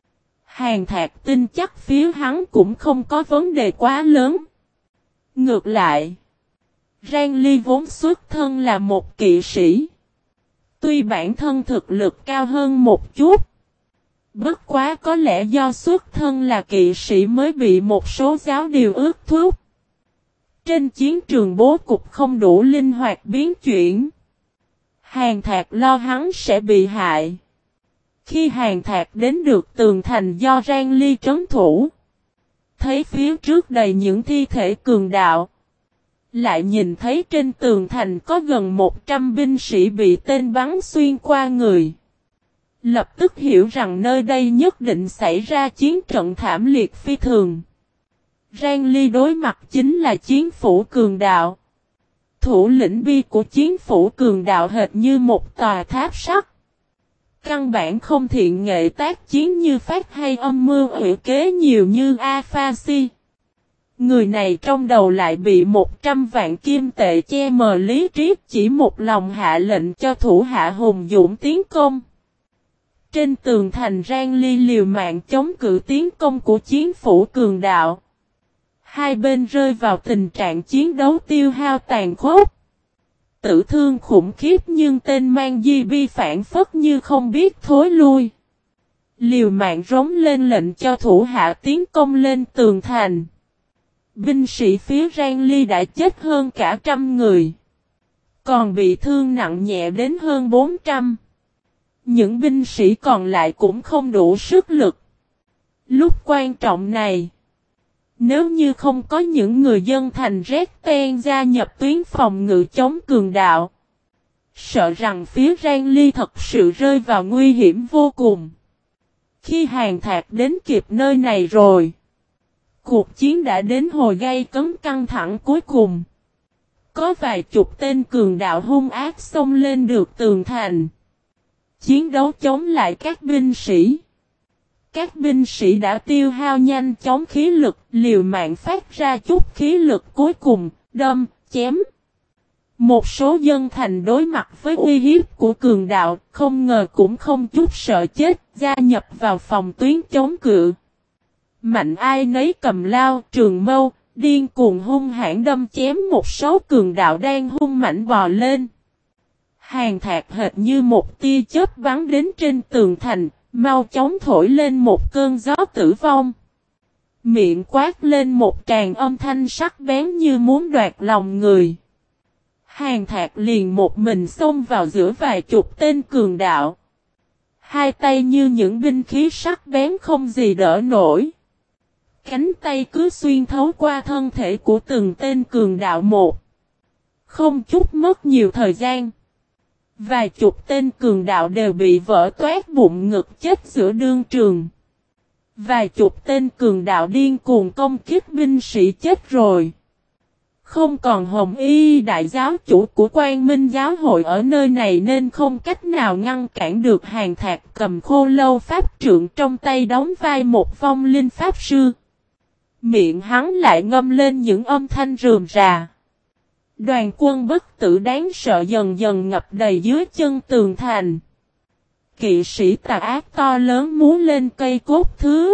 Hàn Thạc tin chắc phía hắn cũng không có vấn đề quá lớn. Ngược lại, Rang Ly vốn xuất thân là một kỵ sĩ. Tuy bản thân thực lực cao hơn một chút. Bất quá có lẽ do xuất thân là kỵ sĩ mới bị một số giáo điều ước thúc. Trên chiến trường bố cục không đủ linh hoạt biến chuyển. Hàn Thạc lo hắn sẽ bị hại. Khi Hàn Thạc đến được tường thành do Rang Ly trấn thủ. Thấy phía trước đầy những thi thể cường đạo. Lại nhìn thấy trên tường thành có gần 100 binh sĩ bị tên bắn xuyên qua người. Lập tức hiểu rằng nơi đây nhất định xảy ra chiến trận thảm liệt phi thường. Rang Ly đối mặt chính là chiến phủ cường đạo. Thủ lĩnh bi của chiến phủ cường đạo hệt như một tòa tháp sắt. Căn bản không thiện nghệ tác chiến như Phát hay âm mưu ủy kế nhiều như Alpha Si. Người này trong đầu lại bị 100 vạn kim tệ che mờ lý trí, chỉ một lòng hạ lệnh cho thủ hạ hùng dũng tiến công. Trên tường thành Rang Ly liều mạng chống cự tiến công của chiến phủ cường đạo. Hai bên rơi vào tình trạng chiến đấu tiêu hao tàn khốc. Tử thương khủng khiếp nhưng tên mang di bi phản phất như không biết thối lui. Liều mạng rống lên lệnh cho thủ hạ tiến công lên tường thành. Binh sĩ phía Rang Ly đã chết hơn cả 100 người. Còn bị thương nặng nhẹ đến hơn 400. Những binh sĩ còn lại cũng không đủ sức lực. Lúc quan trọng này, nếu như không có những người dân thành Resten gia nhập tuyến phòng ngự chống cường đạo, sợ rằng phía Rang Ly thật sự rơi vào nguy hiểm vô cùng. Khi Hàn Thạc đến kịp nơi này rồi, cuộc chiến đã đến hồi gay cấn căng thẳng cuối cùng. Có vài chục tên cường đạo hung ác xông lên được tường thành. Chiến đấu chống lại các binh sĩ. Các binh sĩ đã tiêu hao nhanh chóng khí lực, liều mạng phát ra chút khí lực cuối cùng, đâm, chém. Một số dân thành đối mặt với uy hiếp của cường đạo, không ngờ cũng không chút sợ chết, gia nhập vào phòng tuyến chống cự. Mạnh ai nấy cầm lao, trường mâu, điên cuồng hung hãn đâm chém một số cường đạo đang hung mãnh bò lên. Hàn Thạc hệt như một tia chớp bắn đến trên tường thành, mau chóng thổi lên một cơn gió tử vong. Miệng quát lên một tràng âm thanh sắc bén như muốn đoạt lòng người. Hàn Thạc liền một mình xông vào giữa vài chục tên cường đạo. Hai tay như những binh khí sắc bén không gì đỡ nổi. Cánh tay cứ xuyên thấu qua thân thể của từng tên cường đạo một. Không chút mất nhiều thời gian. Vài chục tên cường đạo đều bị vỡ toát bụng ngực chết giữa đương trường. Vài chục tên cường đạo điên cuồng công kích binh sĩ chết rồi. Không còn Hồng Y đại giáo chủ của Quang Minh giáo hội ở nơi này nên không cách nào ngăn cản được Hàn Thạc cầm khô lâu pháp trượng trong tay đóng vai một vong linh pháp sư. Miệng hắn lại ngâm lên những âm thanh rườm rà. Đoàn quân bất tử đáng sợ dần dần ngập đầy dưới chân tường thành. Kỵ sĩ tà ác to lớn múa lên cây cốt thứ.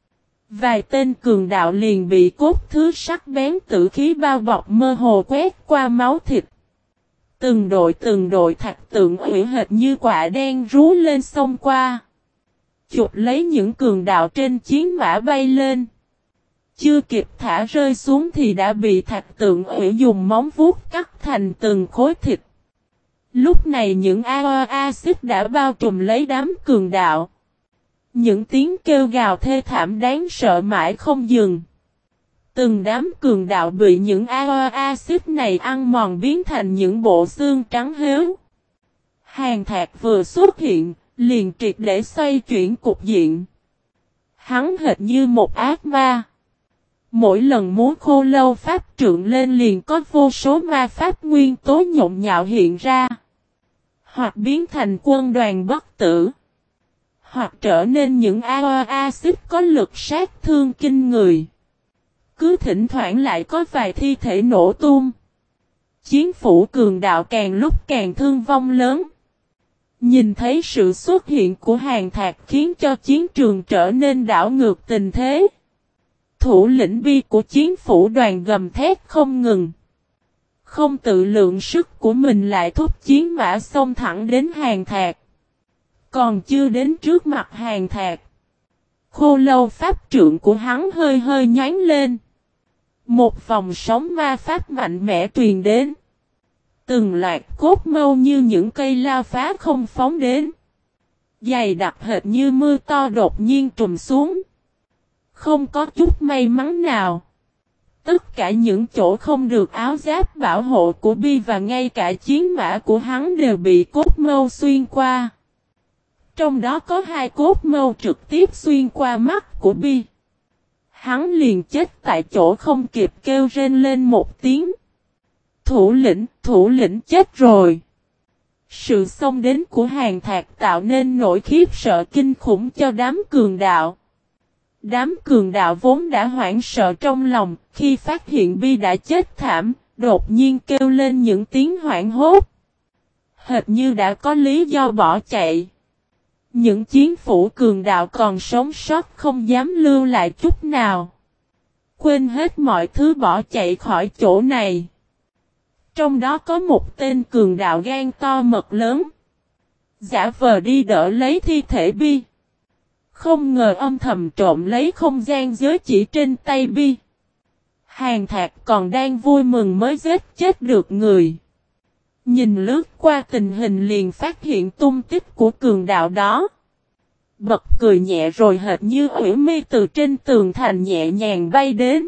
Vài tên cường đạo liền bị cốt thứ sắc bén tử khí bao bọc mơ hồ quét qua máu thịt. Từng đội thạch tượng ủy hệt như quả đen rú lên xông qua. Chụp lấy những cường đạo trên chiến mã bay lên. Chưa kịp thả rơi xuống thì đã bị thạch tượng ủy dùng móng vuốt cắt thành từng khối thịt. Lúc này những axit đã bao trùm lấy đám cường đạo. Những tiếng kêu gào thê thảm đáng sợ mãi không dừng. Từng đám cường đạo bị những axit này ăn mòn biến thành những bộ xương trắng héo. Hàn Thạc vừa xuất hiện, liền triệt để xoay chuyển cục diện. Hắn hệt như một ác ma. Mỗi lần múa khô lâu pháp trượng lên liền có vô số ma pháp nguyên tố nhộn nhạo hiện ra. Hoặc biến thành quân đoàn bất tử. Hoặc trở nên những axit có lực sát thương kinh người. Cứ thỉnh thoảng lại có vài thi thể nổ tung. Chiến phủ cường đạo càng lúc càng thương vong lớn. Nhìn thấy sự xuất hiện của Hàn Thạc khiến cho chiến trường trở nên đảo ngược tình thế. Thủ lĩnh Bi của chiến phủ đoàn gầm thét không ngừng. Không tự lượng sức của mình lại thúc chiến mã xông thẳng đến Hàn Thạc. Còn chưa đến trước mặt Hàn Thạc. Khô lâu pháp trượng của hắn hơi hơi nhánh lên. Một vòng sóng ma pháp mạnh mẽ truyền đến. Từng loạt cốt mâu như những cây lao phá không phóng đến. Dày đặc hệt như mưa to đột nhiên trùm xuống. Không có chút may mắn nào. Tất cả những chỗ không được áo giáp bảo hộ của Bi và ngay cả chiến mã của hắn đều bị cốt mâu xuyên qua. Trong đó có 2 cốt mâu trực tiếp xuyên qua mắt của Bi. Hắn liền chết tại chỗ không kịp kêu rên lên một tiếng. Thủ lĩnh chết rồi. Sự xông đến của Hàn Thạc tạo nên nỗi khiếp sợ kinh khủng cho đám cường đạo. Đám cường đạo vốn đã hoảng sợ trong lòng, khi phát hiện Bi đã chết thảm, đột nhiên kêu lên những tiếng hoảng hốt. Hệt như đã có lý do bỏ chạy. Những chiến phủ cường đạo còn sống sót không dám lưu lại chút nào. Quên hết mọi thứ bỏ chạy khỏi chỗ này. Trong đó có một tên cường đạo gan to mật lớn. Giả vờ đi đỡ lấy thi thể Bi. Không ngờ âm thầm trộm lấy không gian giới chỉ trên tay Bi. Hàn Thạc còn đang vui mừng mới giết chết được người. Nhìn lướt qua tình hình liền phát hiện tung tích của cường đạo đó. Bật cười nhẹ rồi hệt như ủy mi từ trên tường thành nhẹ nhàng bay đến.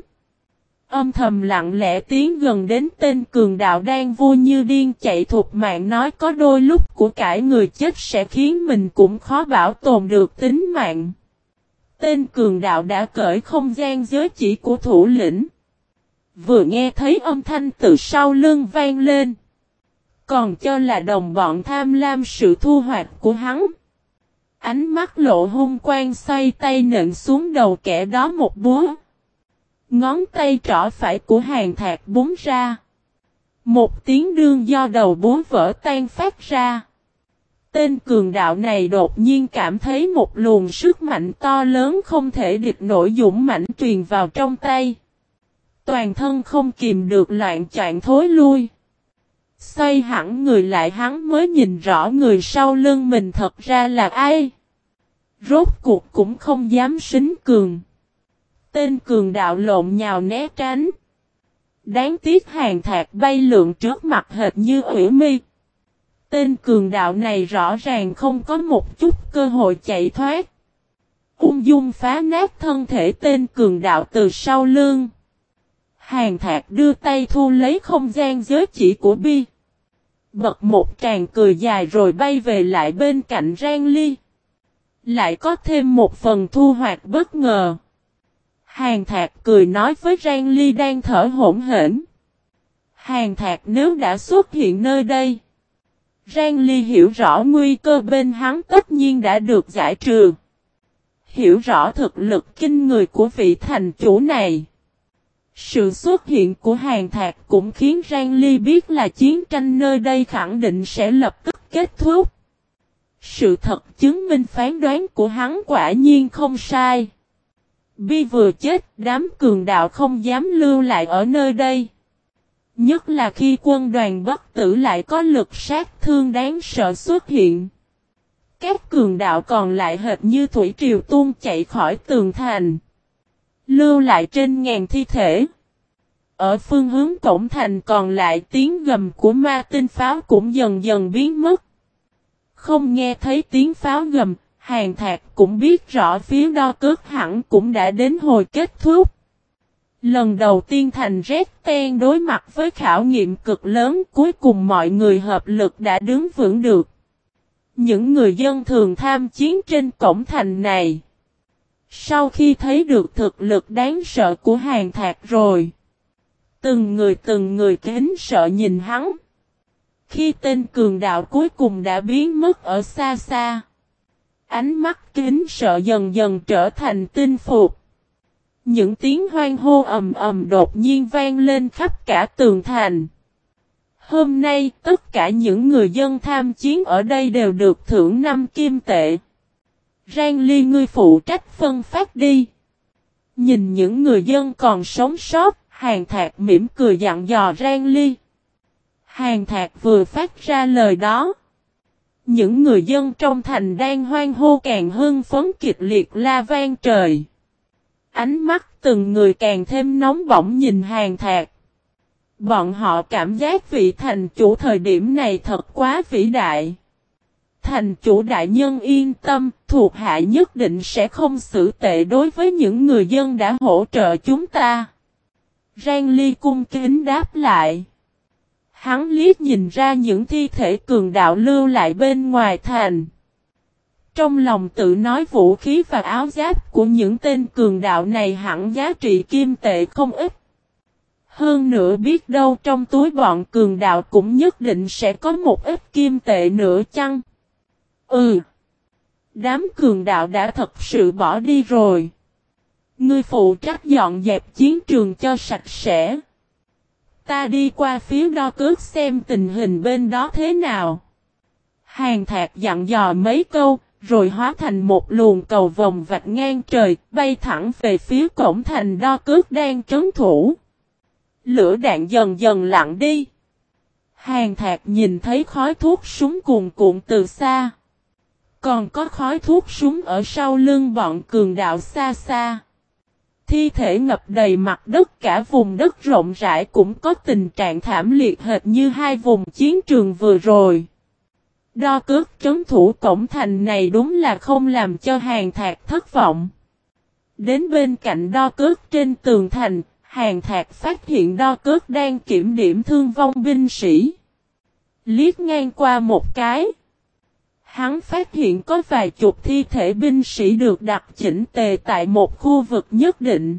Âm thầm lặng lẽ tiến gần đến tên cường đạo đang vui như điên chạy thục mạng nói có đôi lúc của cải người chết sẽ khiến mình cũng khó bảo tồn được tính mạng. Tên cường đạo đã cởi không gian giới chỉ của thủ lĩnh. Vừa nghe thấy âm thanh từ sau lưng vang lên. Còn cho là đồng bọn tham lam sự thu hoạch của hắn. Ánh mắt lộ hung quang xoay tay nện xuống đầu kẻ đó một búa. Ngón tay trỏ phải của Hàn Thạc búng ra. Một tiếng đương do đầu búa vỡ tan phát ra. Tên cường đạo này đột nhiên cảm thấy một luồng sức mạnh to lớn không thể địch nổi dũng mãnh truyền vào trong tay. Toàn thân không kìm được loạn choạng thối lui. Xoay hẳn người lại hắn mới nhìn rõ người sau lưng mình thật ra là ai. Rốt cuộc cũng không dám xính cường. Tên cường đạo lộn nhào né tránh. Đáng tiếc Hàn Thạc bay lượn trước mặt hệt như ủy mi. Tên cường đạo này rõ ràng không có một chút cơ hội chạy thoát. Ung dung phá nát thân thể tên cường đạo từ sau lưng. Hàn Thạc đưa tay thu lấy không gian giới chỉ của Bi. Bật một tràng cười dài rồi bay về lại bên cạnh Giang Ly. Lại có thêm một phần thu hoạch bất ngờ. Hàn Thạc cười nói với Giang Ly đang thở hổn hển. Hàn Thạc nếu đã xuất hiện nơi đây. Giang Ly hiểu rõ nguy cơ bên hắn tất nhiên đã được giải trừ. Hiểu rõ thực lực kinh người của vị thành chủ này. Sự xuất hiện của Hàn Thạc cũng khiến Giang Ly biết là chiến tranh nơi đây khẳng định sẽ lập tức kết thúc. Sự thật chứng minh phán đoán của hắn quả nhiên không sai. Bi vừa chết, đám cường đạo không dám lưu lại ở nơi đây. Nhất là khi quân đoàn bất tử lại có lực sát thương đáng sợ xuất hiện. Các cường đạo còn lại hệt như thủy triều tuôn chạy khỏi tường thành. Lưu lại trên ngàn thi thể. Ở phương hướng cổng thành còn lại tiếng gầm của ma tinh pháo cũng dần dần biến mất. Không nghe thấy tiếng pháo gầm, Hàn Thạc cũng biết rõ phía Đo Cước hẳn cũng đã đến hồi kết thúc. Lần đầu tiên thành Red Ten đối mặt với khảo nghiệm cực lớn, cuối cùng mọi người hợp lực đã đứng vững được. Những người dân thường tham chiến trên cổng thành này. Sau khi thấy được thực lực đáng sợ của Hàn Thạc rồi. Từng người kính sợ nhìn hắn. Khi tên cường đạo cuối cùng đã biến mất ở xa xa. Ánh mắt kính sợ dần dần trở thành tinh phục. Những tiếng hoan hô ầm ầm đột nhiên vang lên khắp cả tường thành. Hôm nay tất cả những người dân tham chiến ở đây đều được thưởng 5 kim tệ. Giang Ly ngươi phụ trách phân phát đi. Nhìn những người dân còn sống sót, Hàn Thạc mỉm cười dặn dò Giang Ly. Hàn Thạc vừa phát ra lời đó. Những người dân trong thành đang hoan hô càng hưng phấn kịch liệt la vang trời. Ánh mắt từng người càng thêm nóng bỏng nhìn Hàn Thạc. Bọn họ cảm giác vị thành chủ thời điểm này thật quá vĩ đại. Thành chủ đại nhân yên tâm, thuộc hạ nhất định sẽ không xử tệ đối với những người dân đã hỗ trợ chúng ta. Giang Ly cung kính đáp lại. Hắn liếc nhìn ra những thi thể cường đạo lưu lại bên ngoài thành. Trong lòng tự nói vũ khí và áo giáp của những tên cường đạo này hẳn giá trị kim tệ không ít. Hơn nữa biết đâu trong túi bọn cường đạo cũng nhất định sẽ có một ít kim tệ nữa chăng? Đám cường đạo đã thật sự bỏ đi rồi. Ngươi phụ trách dọn dẹp chiến trường cho sạch sẽ. Ta đi qua phía Đo Cước xem tình hình bên đó thế nào. Hàn Thạc dặn dò mấy câu, rồi hóa thành một luồng cầu vồng vạch ngang trời, bay thẳng về phía cổng thành Đo Cước đang trấn thủ. Lửa đạn dần dần lặng đi. Hàn Thạc nhìn thấy khói thuốc súng cuồn cuộn từ xa. Còn có khói thuốc súng ở sau lưng bọn cường đạo xa xa. Thi thể ngập đầy mặt đất, cả vùng đất rộng rãi cũng có tình trạng thảm liệt hệt như hai vùng chiến trường vừa rồi. Đo Cước trấn thủ cổng thành này đúng là không làm cho Hàn Thạc thất vọng. Đến bên cạnh Đo Cước trên tường thành, Hàn Thạc phát hiện Đo Cước đang kiểm điểm thương vong binh sĩ. Liếc ngang qua một cái. Hắn phát hiện có vài chục thi thể binh sĩ được đặt chỉnh tề tại một khu vực nhất định.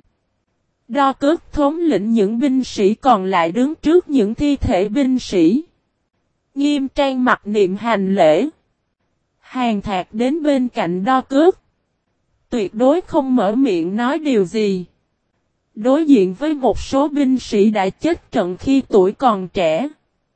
Đo Cước thống lĩnh những binh sĩ còn lại đứng trước những thi thể binh sĩ. Nghiêm trang mặc niệm hành lễ. Hàn Thạc đến bên cạnh Đo Cước. Tuyệt đối không mở miệng nói điều gì. Đối diện với một số binh sĩ đã chết trận khi tuổi còn trẻ.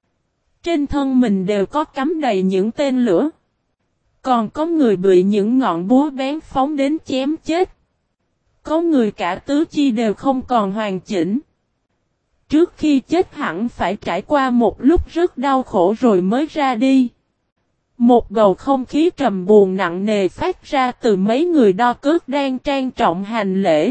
Trên thân mình đều có cắm đầy những tên lửa. Còn có người bị những ngọn búa bén phóng đến chém chết. Có người cả tứ chi đều không còn hoàn chỉnh. Trước khi chết hẳn phải trải qua một lúc rất đau khổ rồi mới ra đi. Một bầu không khí trầm buồn nặng nề phát ra từ mấy người Đo Cước đang trang trọng hành lễ.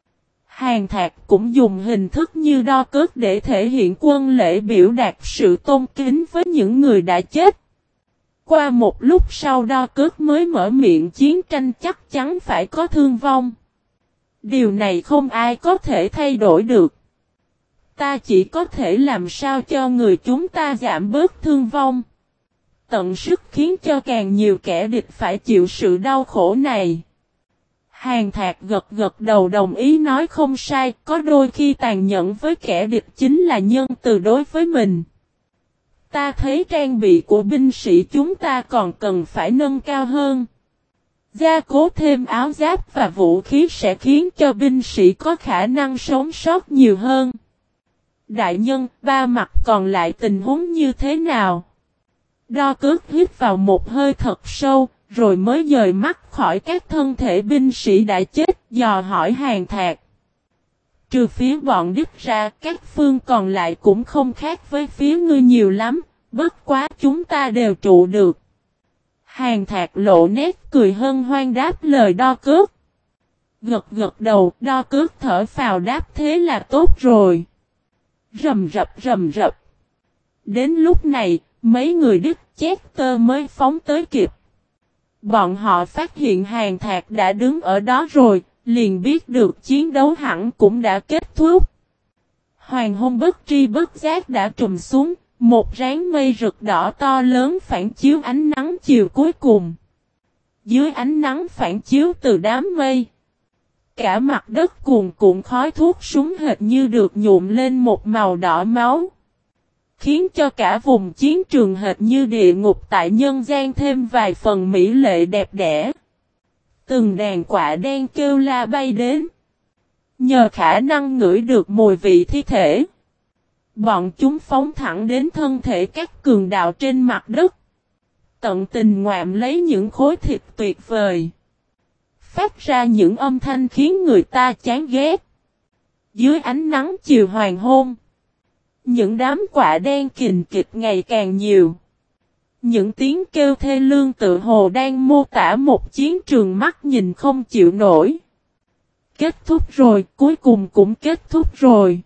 Hàn Thạc cũng dùng hình thức như Đo Cước để thể hiện quân lễ biểu đạt sự tôn kính với những người đã chết. Qua một lúc sau Đo Cước mới mở miệng, chiến tranh chắc chắn phải có thương vong. Điều này không ai có thể thay đổi được. Ta chỉ có thể làm sao cho người chúng ta giảm bớt thương vong. Tận sức khiến cho càng nhiều kẻ địch phải chịu sự đau khổ này. Hàn Thạc gật gật đầu đồng ý nói không sai, có đôi khi tàn nhẫn với kẻ địch chính là nhân từ đối với mình. Ta thấy trang bị của binh sĩ chúng ta còn cần phải nâng cao hơn. Gia cố thêm áo giáp và vũ khí sẽ khiến cho binh sĩ có khả năng sống sót nhiều hơn. Đại nhân, ba mặt còn lại tình huống như thế nào? Đo cước hít vào một hơi thật sâu, rồi mới dời mắt khỏi các thân thể binh sĩ đã chết, dò hỏi Hàn Thạc. Trừ phía bọn Đức ra, các phương còn lại cũng không khác với phía ngươi nhiều lắm, bất quá chúng ta đều trụ được. Hàn Thạc lộ nét cười hân hoan đáp lời đo cước. Gật gật đầu, đo cước thở phào đáp thế là tốt rồi. Rầm rập. Đến lúc này, mấy người Đức Chester mới phóng tới kịp. Bọn họ phát hiện Hàn Thạc đã đứng ở đó rồi, liền biết được chiến đấu hẳn cũng đã kết thúc. Hoàng hôn bất tri bất giác đã trùm xuống, một ráng mây rực đỏ to lớn phản chiếu ánh nắng chiều cuối cùng. Dưới ánh nắng phản chiếu từ đám mây, cả mặt đất cuồn cuộn khói thuốc súng hệt như được nhuộm lên một màu đỏ máu. Khiến cho cả vùng chiến trường hệt như địa ngục tại nhân gian thêm vài phần mỹ lệ đẹp đẽ. Từng đàn quạ đen kêu la bay đến. Nhờ khả năng ngửi được mùi vị thi thể, bọn chúng phóng thẳng đến thân thể các cường đạo trên mặt đất. Tận tình ngoạm lấy những khối thịt tuyệt vời. Phát ra những âm thanh khiến người ta chán ghét. Dưới ánh nắng chiều hoàng hôn, những đám quạ đen kình kịch ngày càng nhiều. Những tiếng kêu thê lương tự hồ đang mô tả một chiến trường mắt nhìn không chịu nổi. Kết thúc rồi, cuối cùng cũng kết thúc rồi.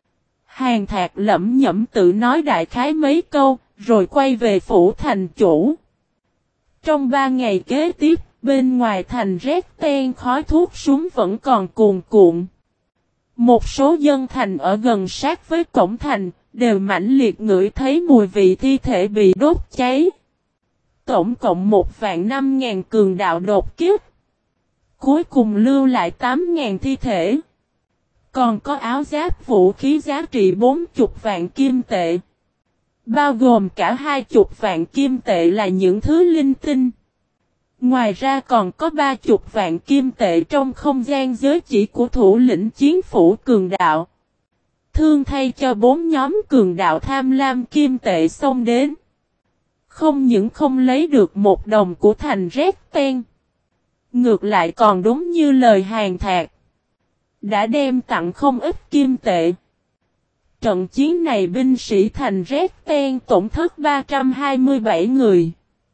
Hàn Thạc lẩm nhẩm tự nói đại khái mấy câu, rồi quay về phủ thành chủ. Trong 3 ngày kế tiếp, bên ngoài thành rét ten khói thuốc súng vẫn còn cuồn cuộn. Một số dân thành ở gần sát với cổng thành, đều mãnh liệt ngửi thấy mùi vị thi thể bị đốt cháy. Tổng cộng 1.500.000 cường đạo đột kích. Cuối cùng lưu lại 8.000 thi thể. Còn có áo giáp vũ khí giá trị 40 vạn kim tệ. Bao gồm cả 20 vạn kim tệ là những thứ linh tinh. Ngoài ra còn có 30 vạn kim tệ trong không gian giới chỉ của thủ lĩnh chiến phủ cường đạo. Thương thay cho 4 nhóm cường đạo tham lam kim tệ xông đến. Không những không lấy được một đồng của thành rét ten. Ngược lại còn đúng như lời Hàn Thạc. Đã đem tặng không ít kim tệ. Trận chiến này binh sĩ thành rét ten tổn thất 327 người.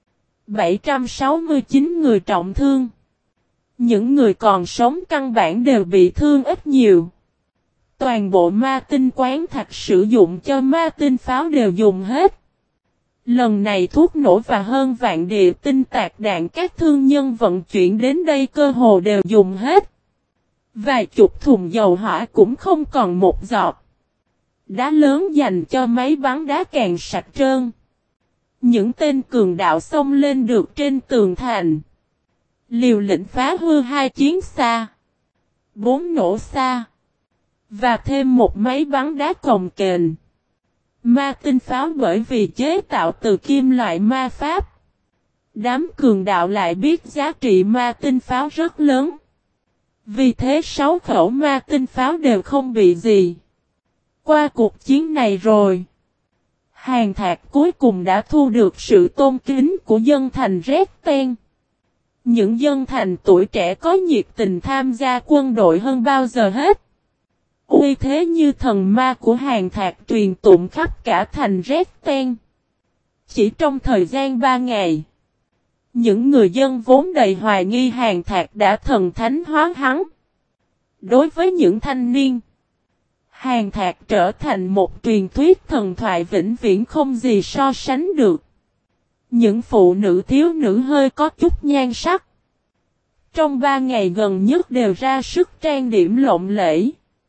769 người trọng thương. Những người còn sống căn bản đều bị thương ít nhiều. Toàn bộ ma tinh quán thạch sử dụng cho ma tinh pháo đều dùng hết. Lần này thuốc nổ và hơn vạn địa tinh tạc đạn các thương nhân vận chuyển đến đây cơ hồ đều dùng hết. Vài chục thùng dầu hỏa cũng không còn một giọt. Đá lớn dành cho máy bắn đá càng sạch trơn. Những tên cường đạo xông lên được trên tường thành. Liều lĩnh phá hư 2 chiến xa, 4 nổ xa, và thêm một máy bắn đá cồng kềnh. Ma tinh pháo bởi vì chế tạo từ kim loại ma pháp. Đám cường đạo lại biết giá trị ma tinh pháo rất lớn. Vì thế 6 khẩu ma tinh pháo đều không bị gì. Qua cuộc chiến này rồi, Hàn Thạc cuối cùng đã thu được sự tôn kính của dân thành Red Ten. Những dân thành tuổi trẻ có nhiệt tình tham gia quân đội hơn bao giờ hết. Uy thế như thần ma của Hàn Thạc truyền tụng khắp cả thành Red Ten. Chỉ trong thời gian 3 ngày, những người dân vốn đầy hoài nghi Hàn Thạc đã thần thánh hóa hắn. Đối với những thanh niên, Hàn Thạc trở thành một truyền thuyết thần thoại vĩnh viễn không gì so sánh được. Những phụ nữ thiếu nữ hơi có chút nhan sắc, trong 3 ngày gần nhất đều ra sức trang điểm lộng lẫy.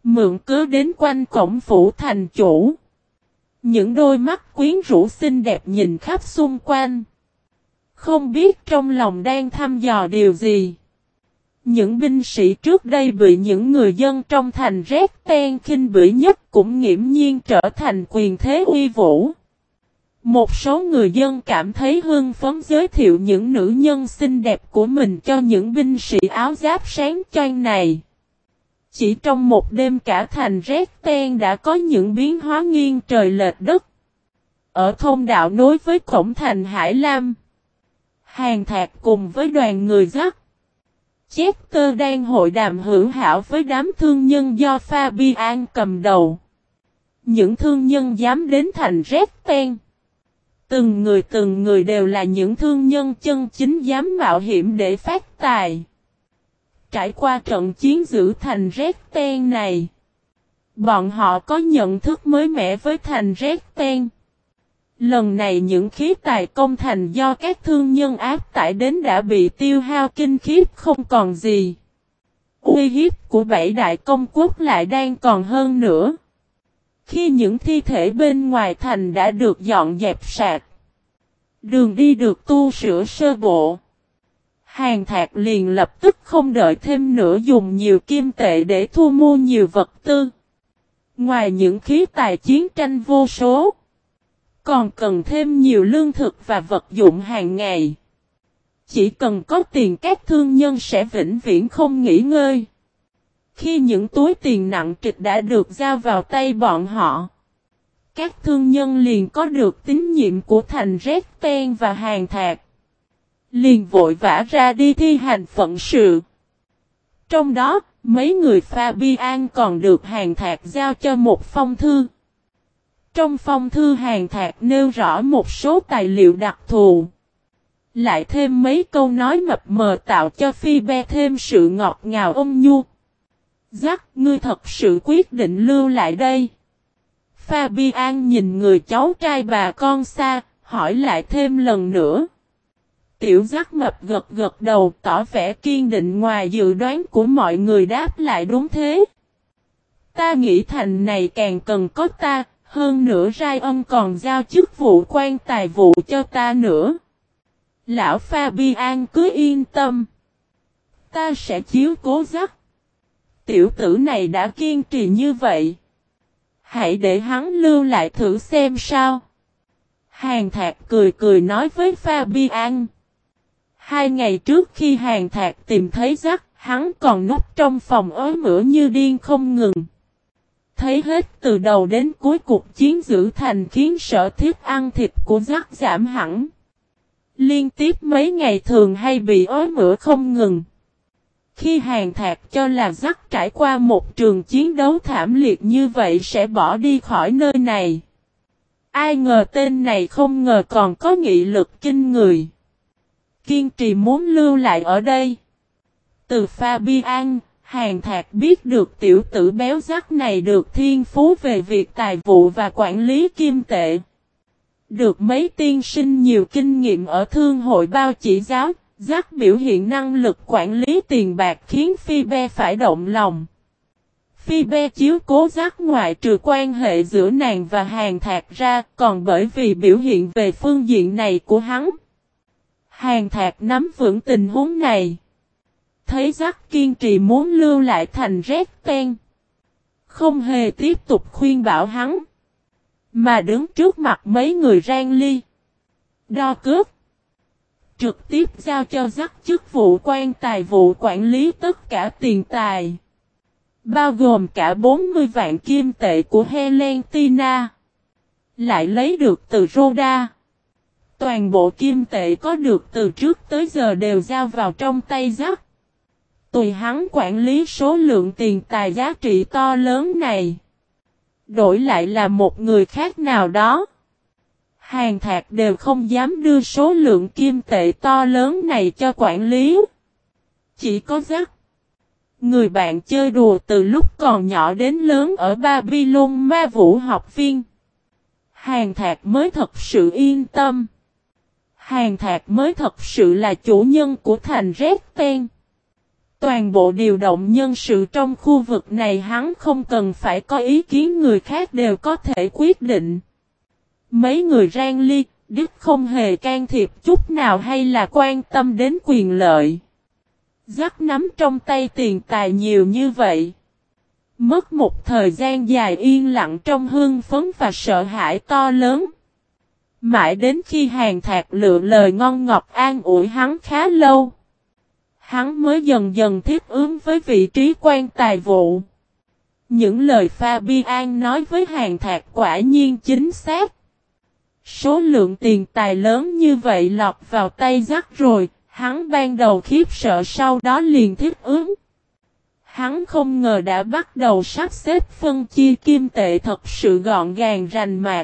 Mượn cớ đến quanh cổng phủ thành chủ. Những đôi mắt quyến rũ xinh đẹp nhìn khắp xung quanh. Không biết trong lòng đang thăm dò điều gì. Những binh sĩ trước đây bị những người dân trong thành Rét Ten khinh bỉ nhất cũng nghiễm nhiên trở thành quyền thế uy vũ. Một số người dân cảm thấy hưng phấn giới thiệu những nữ nhân xinh đẹp của mình cho những binh sĩ áo giáp sáng choang này. Chỉ trong một đêm cả thành Rét Ten đã có những biến hóa nghiêng trời lệch đất. Ở thông đạo nối với cổng thành Hải Lam, Hàn Thạc cùng với đoàn người dắt Chester đang hội đàm hữu hảo với đám thương nhân do Fabian cầm đầu. Những thương nhân dám đến thành Rét Ten. Từng người đều là những thương nhân chân chính dám mạo hiểm để phát tài. Trải qua trận chiến giữ thành Rét Ten này, bọn họ có nhận thức mới mẻ với thành Rét Ten. Lần này những khí tài công thành do các thương nhân áp tải đến đã bị tiêu hao kinh khiếp không còn gì. Uy hiếp của bảy đại công quốc lại đang còn hơn nữa. Khi những thi thể bên ngoài thành đã được dọn dẹp sạch, đường đi được tu sửa sơ bộ, Hàn Thạc liền lập tức không đợi thêm nữa dùng nhiều kim tệ để thu mua nhiều vật tư. Ngoài những khí tài chiến tranh vô số, còn cần thêm nhiều lương thực và vật dụng hàng ngày. Chỉ cần có tiền các thương nhân sẽ vĩnh viễn không nghỉ ngơi. Khi những túi tiền nặng trịch đã được giao vào tay bọn họ, các thương nhân liền có được tín nhiệm của thành Rét Ten và Hàn Thạc. Liền vội vã ra đi thi hành phận sự. Trong đó, mấy người Fabian còn được Hàn Thạc giao cho một phong thư. Trong phong thư Hàn Thạc nêu rõ một số tài liệu đặc thù. Lại thêm mấy câu nói mập mờ tạo cho Phoebe thêm sự ngọt ngào ôn nhu. Jack, ngươi thật sự quyết định lưu lại đây. Fabian nhìn người cháu trai bà con xa, hỏi lại thêm lần nữa. Tiểu Jack mập gật gật đầu tỏ vẻ kiên định ngoài dự đoán của mọi người đáp lại đúng thế. Ta nghĩ thành này càng cần có ta, hơn nữa Ryan còn giao chức vụ quan tài vụ cho ta nữa. Lão Fabian cứ yên tâm. Ta sẽ chiếu cố Jack. Tiểu tử này đã kiên trì như vậy. Hãy để hắn lưu lại thử xem sao. Hàn Thạc cười cười nói với Fabian. 2 ngày trước khi Hàn Thạc tìm thấy Jack, hắn còn núp trong phòng ói mửa như điên không ngừng. Thấy hết từ đầu đến cuối cuộc chiến giữ thành khiến sở thiết ăn thịt của Jack giảm hẳn. Liên tiếp mấy ngày thường hay bị ói mửa không ngừng. Khi Hàn Thạc cho là Jack trải qua một trường chiến đấu thảm liệt như vậy sẽ bỏ đi khỏi nơi này. Ai ngờ tên này không ngờ còn có nghị lực kinh người. Kiên trì muốn lưu lại ở đây. Từ Fabian, Hàn Thạc biết được tiểu tử béo Jack này được thiên phú về việc tài vụ và quản lý kim tệ. Được mấy tiên sinh nhiều kinh nghiệm ở thương hội bao chỉ giáo, Jack biểu hiện năng lực quản lý tiền bạc khiến Phoebe phải động lòng. Phoebe chiếu cố Jack ngoại trừ quan hệ giữa nàng và Hàn Thạc ra, còn bởi vì biểu hiện về phương diện này của hắn. Hàn Thạc nắm vững tình huống này. Thấy Jack kiên trì muốn lưu lại thành Rét Ten. Không hề tiếp tục khuyên bảo hắn. Mà đứng trước mặt mấy người Rang Ly. Đo cướp. Trực tiếp giao cho Jack chức vụ quan tài vụ quản lý tất cả tiền tài. Bao gồm cả 40 vạn kim tệ của Helentina. Lại lấy được từ Rhoda. Toàn bộ kim tệ có được từ trước tới giờ đều giao vào trong tay Jack. Tùy hắn quản lý số lượng tiền tài giá trị to lớn này. Đổi lại là một người khác nào đó. Hàn Thạc đều không dám đưa số lượng kim tệ to lớn này cho quản lý. Chỉ có Jack. Người bạn chơi đùa từ lúc còn nhỏ đến lớn ở Babylon Ma Vũ học viên. Hàn Thạc mới thật sự yên tâm. Hàn Thạc mới thật sự là chủ nhân của thành Rét Ten. Toàn toàn bộ điều động nhân sự trong khu vực này hắn không cần phải có ý kiến người khác đều có thể quyết định. Mấy người Rang Ly, Đức không hề can thiệp chút nào hay là quan tâm đến quyền lợi. Dắt nắm trong tay tiền tài nhiều như vậy. Mất một thời gian dài yên lặng trong hưng phấn và sợ hãi to lớn. Mãi đến khi Hàn Thạc lựa lời ngon ngọt an ủi hắn khá lâu. Hắn mới dần dần thích ứng với vị trí quan tài vụ. Những lời Fabian nói với Hàn Thạc quả nhiên chính xác. Số lượng tiền tài lớn như vậy lọt vào tay Dắt rồi, hắn ban đầu khiếp sợ sau đó liền thích ứng. Hắn không ngờ đã bắt đầu sắp xếp phân chia kim tệ thật sự gọn gàng rành mạch.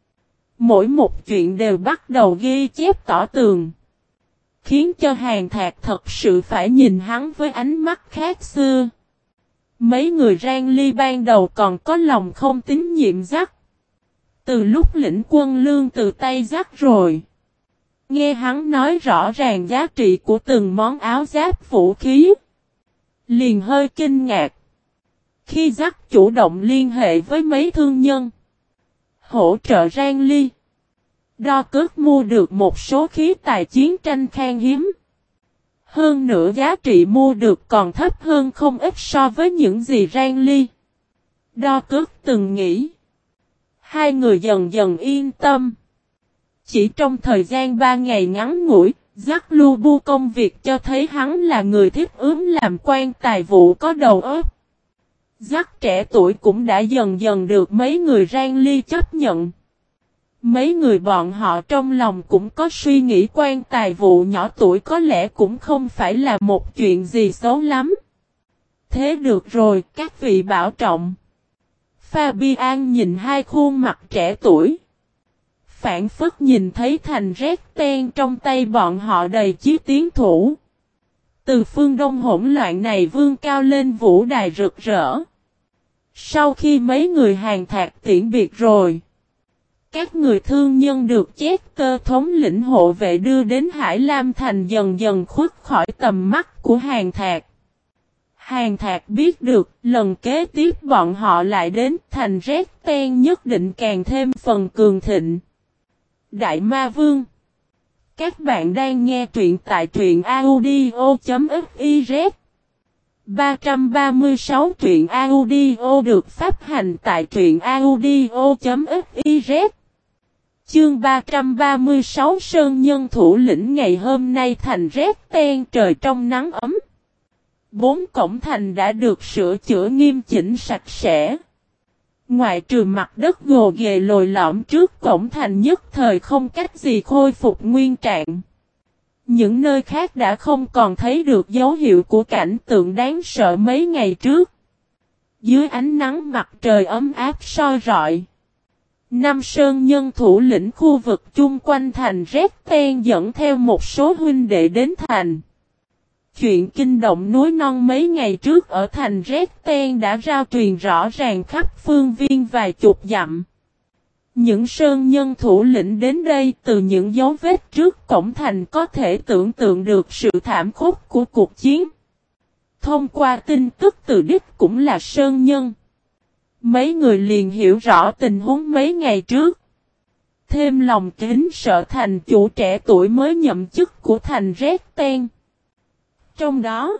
Mỗi một chuyện đều bắt đầu ghi chép tỏ tường. Khiến cho Hàn Thạc thật sự phải nhìn hắn với ánh mắt khác xưa. Mấy người Rang Ly ban đầu còn có lòng không tín nhiệm Dắt. Từ lúc lĩnh quân lương từ tay Dắt rồi. Nghe hắn nói rõ ràng giá trị của từng món áo giáp vũ khí. Liền hơi kinh ngạc. Khi Dắt chủ động liên hệ với mấy thương nhân. Hỗ trợ Rang Ly. Đo cước mua được một số khí tài chiến tranh khan hiếm. Hơn nữa giá trị mua được còn thấp hơn không ít so với những gì Rang Ly. Đo cước từng nghĩ. Hai người dần dần yên tâm. Chỉ trong thời gian 3 ngày ngắn ngủi, Dắt Lu Bu công việc cho thấy hắn là người thích ứng làm quan tài vụ có đầu óc. Dắt trẻ tuổi cũng đã dần dần được mấy người Rang Ly chấp nhận. Mấy người bọn họ trong lòng cũng có suy nghĩ quan tài vụ nhỏ tuổi có lẽ cũng không phải là một chuyện gì xấu lắm. Thế được rồi, các vị bảo trọng. Fabian nhìn hai khuôn mặt trẻ tuổi. Phản phất nhìn thấy thành rét ten trong tay bọn họ đầy chí tiến thủ. Từ phương đông hỗn loạn này vươn cao lên vũ đài rực rỡ. Sau khi mấy người Hàn Thạc tiễn biệt rồi. Các người thương nhân được Chester thống lĩnh hộ vệ đưa đến Hải Lam Thành dần dần khuất khỏi tầm mắt của Hàn Thạc. Hàn Thạc biết được lần kế tiếp bọn họ lại đến thành rét ten nhất định càng thêm phần cường thịnh. Đại Ma Vương. Các bạn đang nghe truyện tại truyện audio.fiz 336 truyện audio được phát hành tại truyện audio.fiz. Chương 336 Sơn Nhân thủ lĩnh ngày hôm nay thành rét ten trời trong nắng ấm. 4 cổng thành đã được sửa chữa nghiêm chỉnh sạch sẽ. Ngoại trừ mặt đất gồ ghề lồi lõm trước cổng thành nhất thời không cách gì khôi phục nguyên trạng. Những nơi khác đã không còn thấy được dấu hiệu của cảnh tượng đáng sợ mấy ngày trước. Dưới ánh nắng mặt trời ấm áp soi rọi. Năm sơn nhân thủ lĩnh khu vực chung quanh thành rét ten dẫn theo một số huynh đệ đến thành. Chuyện kinh động núi non mấy ngày trước ở thành rét ten đã rao truyền rõ ràng khắp phương viên vài chục dặm. Những sơn nhân thủ lĩnh đến đây từ những dấu vết trước cổng thành có thể tưởng tượng được sự thảm khốc của cuộc chiến. Thông qua tin tức từ đích cũng là sơn nhân. Mấy người liền hiểu rõ tình huống mấy ngày trước. Thêm lòng kính sợ thành chủ trẻ tuổi mới nhậm chức của thành rét ten. Trong đó,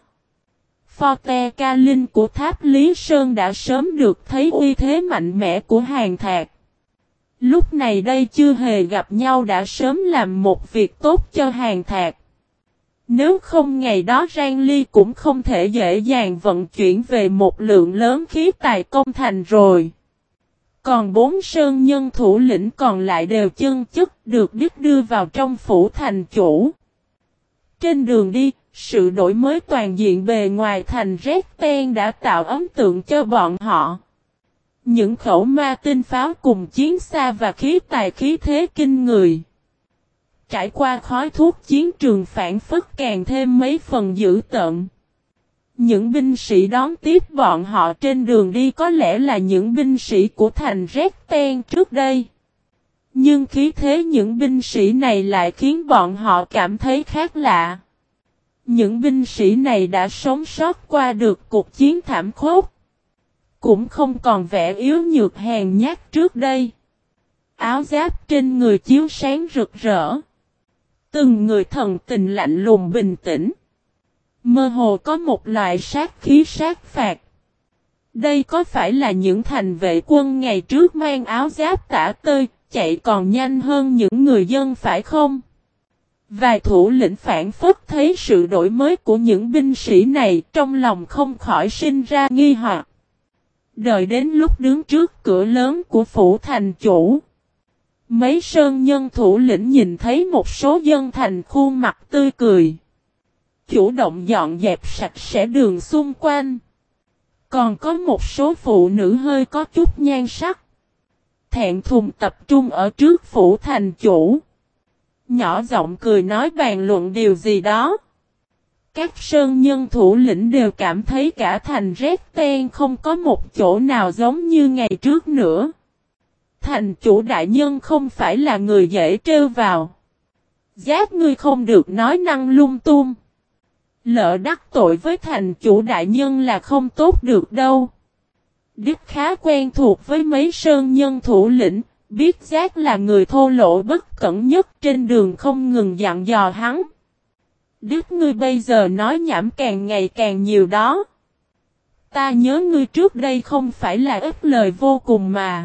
Forte Ca Linh của Tháp Lý Sơn đã sớm được thấy uy thế mạnh mẽ của Hàn Thạc. Lúc này đây chưa hề gặp nhau đã sớm làm một việc tốt cho Hàn Thạc. Nếu không ngày đó Rang Ly cũng không thể dễ dàng vận chuyển về một lượng lớn khí tài công thành rồi. Còn 4 sơn nhân thủ lĩnh còn lại đều chân chức được đích đưa vào trong phủ thành chủ. Trên đường đi, sự đổi mới toàn diện bề ngoài thành rét ten đã tạo ấn tượng cho bọn họ. Những khẩu ma tinh pháo cùng chiến xa và khí tài khí thế kinh người. Trải qua khói thuốc chiến trường phản phất càng thêm mấy phần dữ tợn. Những binh sĩ đón tiếp bọn họ trên đường đi có lẽ là những binh sĩ của thành rét ten trước đây. Nhưng khí thế những binh sĩ này lại khiến bọn họ cảm thấy khác lạ. Những binh sĩ này đã sống sót qua được cuộc chiến thảm khốc. Cũng không còn vẻ yếu nhược hèn nhát trước đây. Áo giáp trên người chiếu sáng rực rỡ. Từng người thần tình lạnh lùng bình tĩnh. Mơ hồ có một loại sát khí sát phạt. Đây có phải là những thành vệ quân ngày trước mang áo giáp tả tơi, chạy còn nhanh hơn những người dân phải không? Vài thủ lĩnh phản phất thấy sự đổi mới của những binh sĩ này, trong lòng không khỏi sinh ra nghi hoặc. Đợi đến lúc đứng trước cửa lớn của phủ thành chủ, mấy sơn nhân thủ lĩnh nhìn thấy một số dân thành khuôn mặt tươi cười, chủ động dọn dẹp sạch sẽ đường xung quanh. Còn có một số phụ nữ hơi có chút nhan sắc, thẹn thùng tập trung ở trước phủ thành chủ, nhỏ giọng cười nói bàn luận điều gì đó. Các sơn nhân thủ lĩnh đều cảm thấy cả thành rét ten, không có một chỗ nào giống như ngày trước nữa. Thành chủ đại nhân không phải là người dễ trêu vào. Giác ngươi không được nói năng lung tung. Lỡ đắc tội với thành chủ đại nhân là không tốt được đâu. Đức khá quen thuộc với mấy sơn nhân thủ lĩnh, biết Giác là người thô lỗ bất cẩn nhất trên đường, không ngừng dặn dò hắn. Đức ngươi bây giờ nói nhảm càng ngày càng nhiều đó. Ta nhớ ngươi trước đây không phải là ít lời vô cùng mà.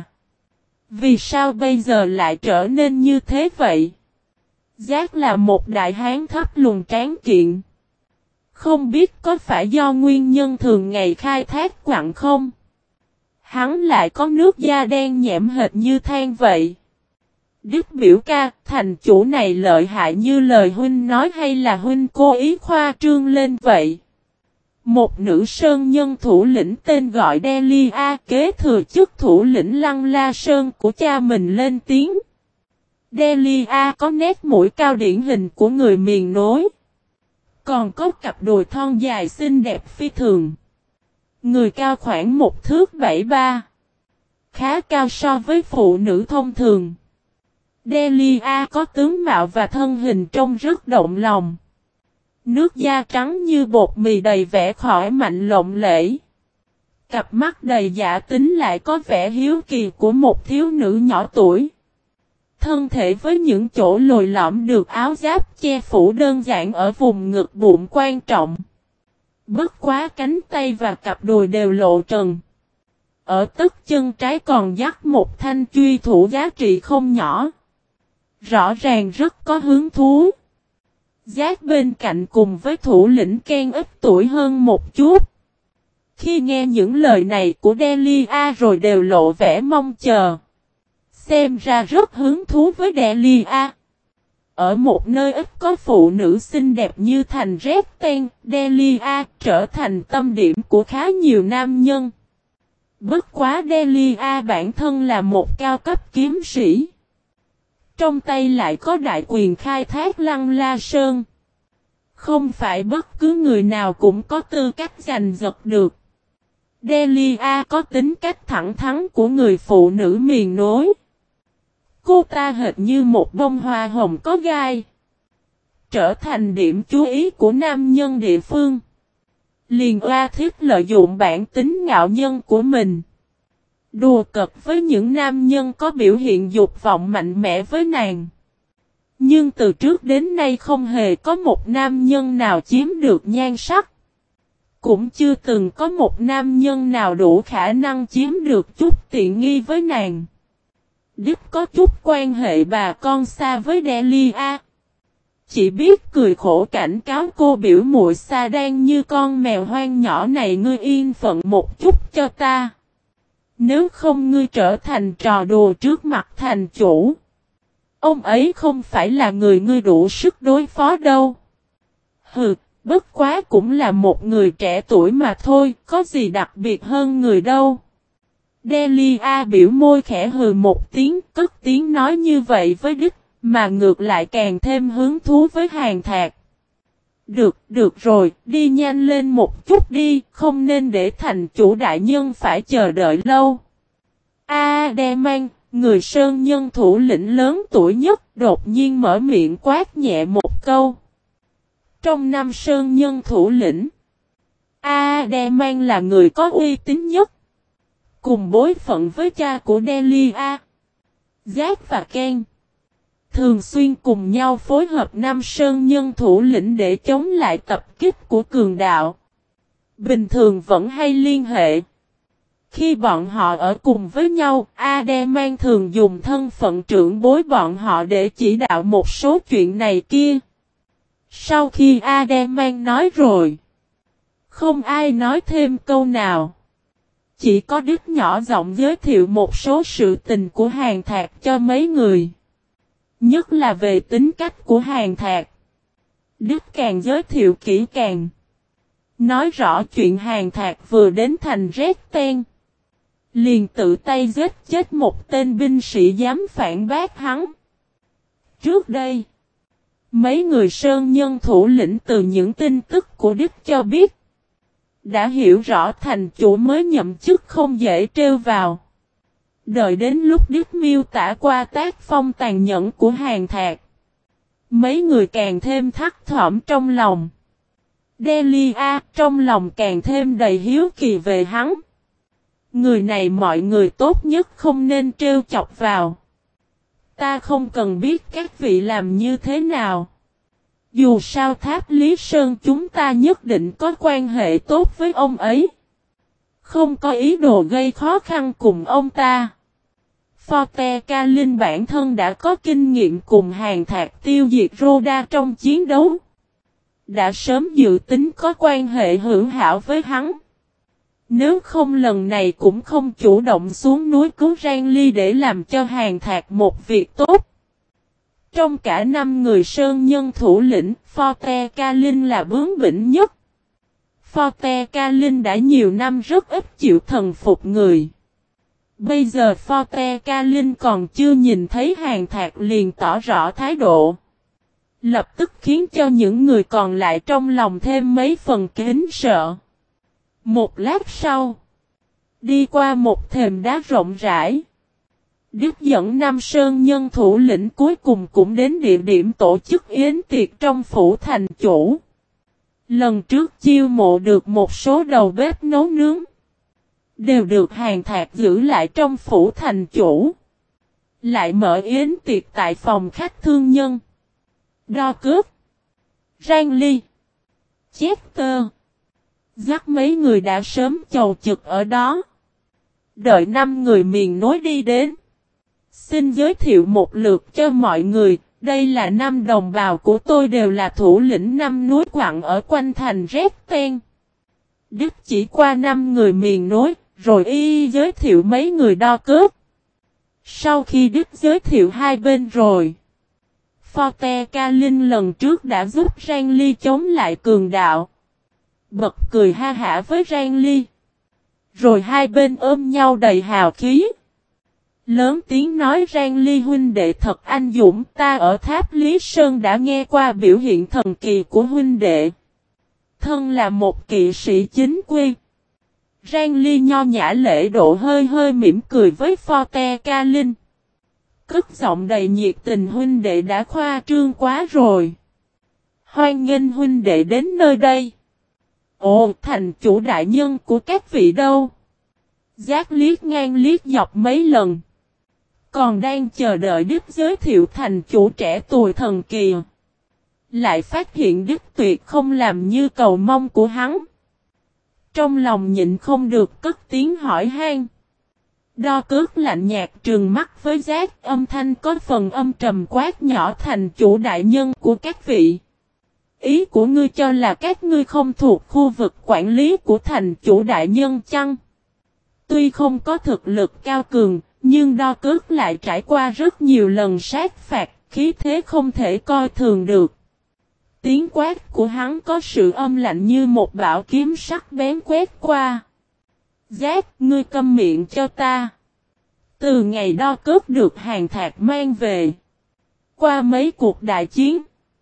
Vì sao bây giờ lại trở nên như thế vậy? Giác là một đại hán thấp lùn tráng kiện. Không biết có phải do nguyên nhân thường ngày khai thác quặng không? Hắn lại có nước da đen nhẽm hệt như than vậy. Đức biểu ca, thành chủ này lợi hại như lời huynh nói hay là huynh cố ý khoa trương lên vậy? Một nữ sơn nhân thủ lĩnh tên gọi Delia kế thừa chức thủ lĩnh Lăng La Sơn của cha mình lên tiếng. Delia có nét mũi cao điển hình của người miền nối. Còn có cặp đùi thon dài xinh đẹp phi thường. Người cao khoảng 1,73 thước. Khá cao so với phụ nữ thông thường. Delia có tướng mạo và thân hình trông rất động lòng. Nước da trắng như bột mì đầy vẻ khỏe mạnh lộng lẫy. Cặp mắt đầy dạ tính lại có vẻ hiếu kỳ của một thiếu nữ nhỏ tuổi. Thân thể với những chỗ lồi lõm được áo giáp che phủ đơn giản ở vùng ngực bụng quan trọng. Bất quá cánh tay và cặp đùi đều lộ trần. Ở tất chân trái còn dắt một thanh truy thủ giá trị không nhỏ. Rõ ràng rất có hứng thú. Giác bên cạnh cùng với thủ lĩnh Ken ít tuổi hơn một chút. Khi nghe những lời này của Delia rồi đều lộ vẻ mong chờ. Xem ra rất hứng thú với Delia. Ở một nơi ít có phụ nữ xinh đẹp như thành Red Ten, Delia trở thành tâm điểm của khá nhiều nam nhân. Bất quá Delia bản thân là một cao cấp kiếm sĩ. Trong tay lại có đại quyền khai thác Lăng La Sơn. Không phải bất cứ người nào cũng có tư cách giành giật được. Delia có tính cách thẳng thắn của người phụ nữ miền nối. Cô ta hệt như một bông hoa hồng có gai. Trở thành điểm chú ý của nam nhân địa phương. Liền oa thiết lợi dụng bản tính ngạo nhân của mình. Đùa cợt với những nam nhân có biểu hiện dục vọng mạnh mẽ với nàng. Nhưng từ trước đến nay không hề có một nam nhân nào chiếm được nhan sắc. Cũng chưa từng có một nam nhân nào đủ khả năng chiếm được chút tiện nghi với nàng. Đức có chút quan hệ bà con xa với Delia. Chỉ biết cười khổ cảnh cáo cô biểu muội xa đang như con mèo hoang nhỏ này, ngươi yên phận một chút cho ta. Nếu không ngươi trở thành trò đùa trước mặt thành chủ. Ông ấy không phải là người ngươi đủ sức đối phó đâu. Hừ, bất quá cũng là một người trẻ tuổi mà thôi, có gì đặc biệt hơn người đâu. Delia biểu môi khẽ hừ một tiếng, cất tiếng nói như vậy với Đức, mà ngược lại càng thêm hứng thú với Hàn Thạc. Được rồi, đi nhanh lên một chút đi, không nên để thành chủ đại nhân phải chờ đợi lâu. Deman, người sơn nhân thủ lĩnh lớn tuổi nhất, đột nhiên mở miệng quát nhẹ một câu. Trong năm sơn nhân thủ lĩnh, Ademan là người có uy tín nhất. Cùng bối phận với cha của Delia, Zack và Ken. Thường xuyên cùng nhau phối hợp năm sơn nhân thủ lĩnh để chống lại tập kích của cường đạo. Bình thường vẫn hay liên hệ. Khi bọn họ ở cùng với nhau, Ademan thường dùng thân phận trưởng bối bọn họ để chỉ đạo một số chuyện này kia. Sau khi Ademan nói rồi, không ai nói thêm câu nào. Chỉ có Đức nhỏ giọng giới thiệu một số sự tình của Hàn Thạc cho mấy người. Nhất là về tính cách của Hàn Thạc. Đức càng giới thiệu kỹ càng. Nói rõ chuyện Hàn Thạc vừa đến thành Rét Ten. Liền tự tay giết chết một tên binh sĩ dám phản bác hắn. Trước đây, mấy người sơn nhân thủ lĩnh từ những tin tức của Đức cho biết. Đã hiểu rõ thành chủ mới nhậm chức không dễ trêu vào. Đợi đến lúc Đức miêu tả qua tác phong tàn nhẫn của Hàn Thạc. Mấy người càng thêm thắt thỏm trong lòng. Delia trong lòng càng thêm đầy hiếu kỳ về hắn. Người này mọi người tốt nhất không nên trêu chọc vào. Ta không cần biết các vị làm như thế nào. Dù sao Tháp Lý Sơn chúng ta nhất định có quan hệ tốt với ông ấy. Không có ý đồ gây khó khăn cùng ông ta. Forte Kalin bản thân đã có kinh nghiệm cùng Hàn Thạc tiêu diệt Rhoda trong chiến đấu. Đã sớm dự tính có quan hệ hữu hảo với hắn. Nếu không lần này cũng không chủ động xuống núi cứu Rang Ly để làm cho Hàn Thạc một việc tốt. Trong cả 5 người sơn nhân thủ lĩnh, Forte Kalin là bướng bỉnh nhất. Forte Kalin đã nhiều năm rất ít chịu thần phục người. Bây giờ Forte Kalin còn chưa nhìn thấy Hàn Thạc liền tỏ rõ thái độ. Lập tức khiến cho những người còn lại trong lòng thêm mấy phần kính sợ. Một lát sau, đi qua một thềm đá rộng rãi. Đức dẫn 5 sơn nhân thủ lĩnh cuối cùng cũng đến địa điểm tổ chức yến tiệc trong phủ thành chủ. Lần trước chiêu mộ được một số đầu bếp nấu nướng. Đều được Hàn Thạc giữ lại trong phủ thành chủ. Lại mở yến tiệc tại phòng khách thương nhân. Đo cướp. Rang Ly. Chester. Dắt mấy người đã sớm chầu chực ở đó. Đợi 5 người miền nối đi đến. Xin giới thiệu một lượt cho mọi người. Đây là 5 đồng bào của tôi đều là thủ lĩnh 5 núi quặng ở quanh thành Rét Ten. Đức chỉ qua 5 người miền nối. Rồi giới thiệu mấy người đo cướp. Sau khi Đức giới thiệu hai bên rồi. Forte Kalin lần trước đã giúp Rang Ly chống lại cường đạo. Bật cười ha hả với Rang Ly. Rồi hai bên ôm nhau đầy hào khí. Lớn tiếng nói Rang Ly huynh đệ thật anh dũng, ta ở Tháp Lý Sơn đã nghe qua biểu hiện thần kỳ của huynh đệ. Thân là một kỵ sĩ chính quy. Rang Ly nho nhã lễ độ hơi hơi mỉm cười với Forte Kalin. Cất giọng đầy nhiệt tình huynh đệ đã khoa trương quá rồi. Hoan nghênh huynh đệ đến nơi đây. Ồ, thành chủ đại nhân của các vị đâu? Giác liếc ngang liếc dọc mấy lần. Còn đang chờ đợi Đức giới thiệu thành chủ trẻ tuổi thần kỳ. Lại phát hiện Đức tuyệt không làm như cầu mong của hắn. Trong lòng nhịn không được cất tiếng hỏi han. Đo cước lạnh nhạt trừng mắt với Giác, âm thanh có phần âm trầm quát nhỏ thành chủ đại nhân của các vị. Ý của ngươi cho là các ngươi không thuộc khu vực quản lý của thành chủ đại nhân chăng? Tuy không có thực lực cao cường, nhưng đo cước lại trải qua rất nhiều lần sát phạt, khí thế không thể coi thường được. Tiếng quát của hắn có sự âm lạnh như một bão kiếm sắc bén quét qua. Giác, ngươi câm miệng cho ta. Từ ngày đo cước được Hàn Thạc mang về. Qua mấy cuộc đại chiến.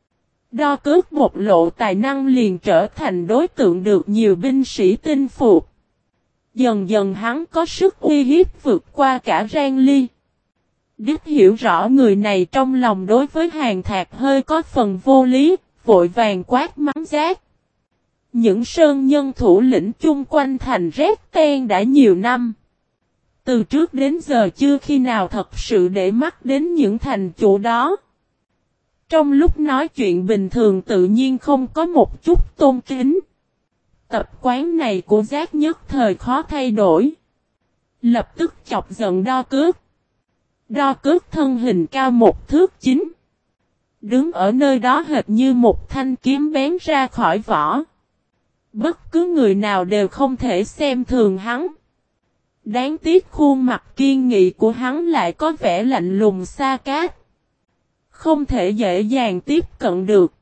Đo cước bộc lộ tài năng liền trở thành đối tượng được nhiều binh sĩ tin phục. Dần dần hắn có sức uy hiếp vượt qua cả Rang Ly. Đức hiểu rõ người này trong lòng đối với Hàn Thạc hơi có phần vô lý, vội vàng quát mắng Giác. Những sơn nhân thủ lĩnh chung quanh thành Rét Ten đã nhiều năm. Từ trước đến giờ chưa khi nào thật sự để mắt đến những thành chủ đó. Trong lúc nói chuyện bình thường tự nhiên không có một chút tôn kính. Tập quán này của Giác nhất thời khó thay đổi. Lập tức chọc giận Đo Cước. Đo Cước thân hình cao 1 thước 9. Đứng ở nơi đó hệt như một thanh kiếm bén ra khỏi vỏ. Bất cứ người nào đều không thể xem thường hắn. Đáng tiếc khuôn mặt kiên nghị của hắn lại có vẻ lạnh lùng xa cát. Không thể dễ dàng tiếp cận được.